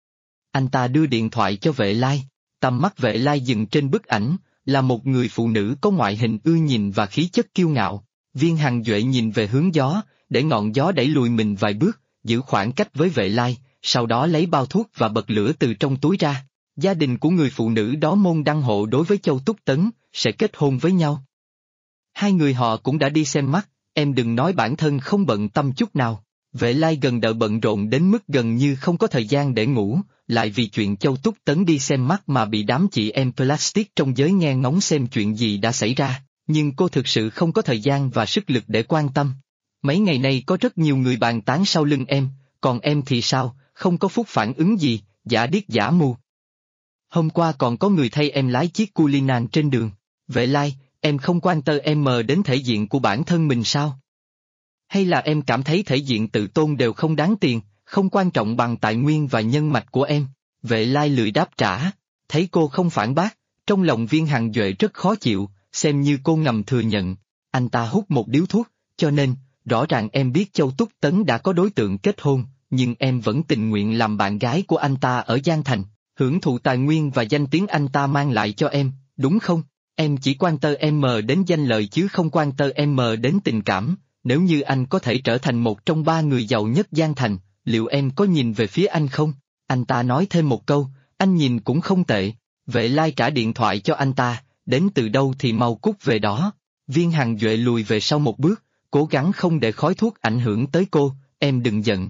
Anh ta đưa điện thoại cho Vệ Lai, tầm mắt Vệ Lai dừng trên bức ảnh, là một người phụ nữ có ngoại hình ưa nhìn và khí chất kiêu ngạo. Viên Hằng Duệ nhìn về hướng gió, để ngọn gió đẩy lùi mình vài bước, giữ khoảng cách với Vệ Lai, sau đó lấy bao thuốc và bật lửa từ trong túi ra. Gia đình của người phụ nữ đó môn đăng hộ đối với Châu Túc Tấn, sẽ kết hôn với nhau. Hai người họ cũng đã đi xem mắt, em đừng nói bản thân không bận tâm chút nào. Vệ Lai gần đợi bận rộn đến mức gần như không có thời gian để ngủ, lại vì chuyện Châu Túc Tấn đi xem mắt mà bị đám chị em plastic trong giới nghe ngóng xem chuyện gì đã xảy ra, nhưng cô thực sự không có thời gian và sức lực để quan tâm. Mấy ngày nay có rất nhiều người bàn tán sau lưng em, còn em thì sao, không có phút phản ứng gì, giả điếc giả mù. Hôm qua còn có người thay em lái chiếc Cullinan trên đường. Vệ Lai, em không quan tâm em đến thể diện của bản thân mình sao? Hay là em cảm thấy thể diện tự tôn đều không đáng tiền, không quan trọng bằng tài nguyên và nhân mạch của em? Vệ Lai lười đáp trả, thấy cô không phản bác, trong lòng Viên Hằng Duệ rất khó chịu, xem như cô ngầm thừa nhận. Anh ta hút một điếu thuốc, cho nên, rõ ràng em biết Châu Túc Tấn đã có đối tượng kết hôn, nhưng em vẫn tình nguyện làm bạn gái của anh ta ở Giang Thành, hưởng thụ tài nguyên và danh tiếng anh ta mang lại cho em, đúng không? Em chỉ quan tâm em đến danh lợi chứ không quan tâm em đến tình cảm. Nếu như anh có thể trở thành một trong ba người giàu nhất Giang Thành, liệu em có nhìn về phía anh không? Anh ta nói thêm một câu, anh nhìn cũng không tệ. Vệ Lai trả điện thoại cho anh ta, đến từ đâu thì mau cút về đó. Viên Hằng Duệ lùi về sau một bước, cố gắng không để khói thuốc ảnh hưởng tới cô, em đừng giận.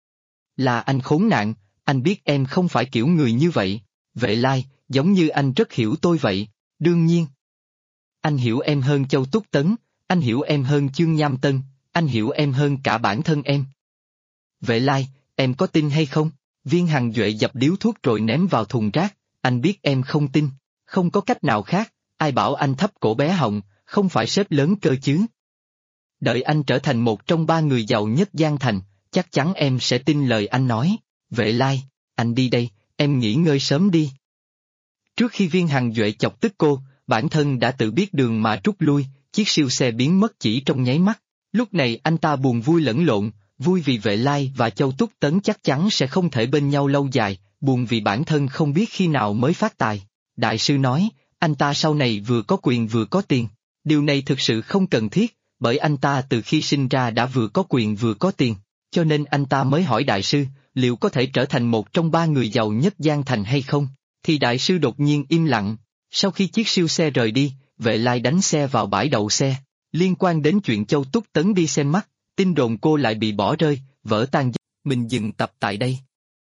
Là anh khốn nạn, anh biết em không phải kiểu người như vậy. Vệ Lai, giống như anh rất hiểu tôi vậy, đương nhiên. Anh hiểu em hơn Châu Túc Tấn, anh hiểu em hơn Chương Nham Tân, anh hiểu em hơn cả bản thân em. Vệ Lai, em có tin hay không? Viên Hằng Duệ dập điếu thuốc rồi ném vào thùng rác, anh biết em không tin, không có cách nào khác, ai bảo anh thấp cổ bé họng, không phải sếp lớn cơ chứ. Đợi anh trở thành một trong ba người giàu nhất Giang Thành, chắc chắn em sẽ tin lời anh nói. Vệ Lai, anh đi đây, em nghỉ ngơi sớm đi. Trước khi Viên Hằng Duệ chọc tức cô, bản thân đã tự biết đường mà rút lui, chiếc siêu xe biến mất chỉ trong nháy mắt. Lúc này anh ta buồn vui lẫn lộn, vui vì Vệ Lai và Châu Túc Tấn chắc chắn sẽ không thể bên nhau lâu dài, buồn vì bản thân không biết khi nào mới phát tài. Đại sư nói, anh ta sau này vừa có quyền vừa có tiền. Điều này thực sự không cần thiết, bởi anh ta từ khi sinh ra đã vừa có quyền vừa có tiền, cho nên anh ta mới hỏi đại sư, liệu có thể trở thành một trong ba người giàu nhất Giang Thành hay không? Thì đại sư đột nhiên im lặng. Sau khi chiếc siêu xe rời đi, Vệ Lai đánh xe vào bãi đậu xe. Liên quan đến chuyện Châu Túc Tấn đi xem mắt, tin đồn cô lại bị bỏ rơi, vỡ tan. Mình dừng tập tại đây.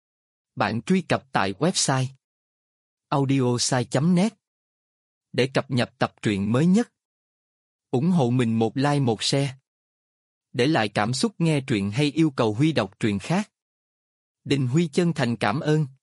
Bạn truy cập tại website audiosai.net để cập nhật tập truyện mới nhất. Ủng hộ mình một like một share. Để lại cảm xúc nghe truyện hay yêu cầu Huy đọc truyện khác. Đình Huy chân thành cảm ơn.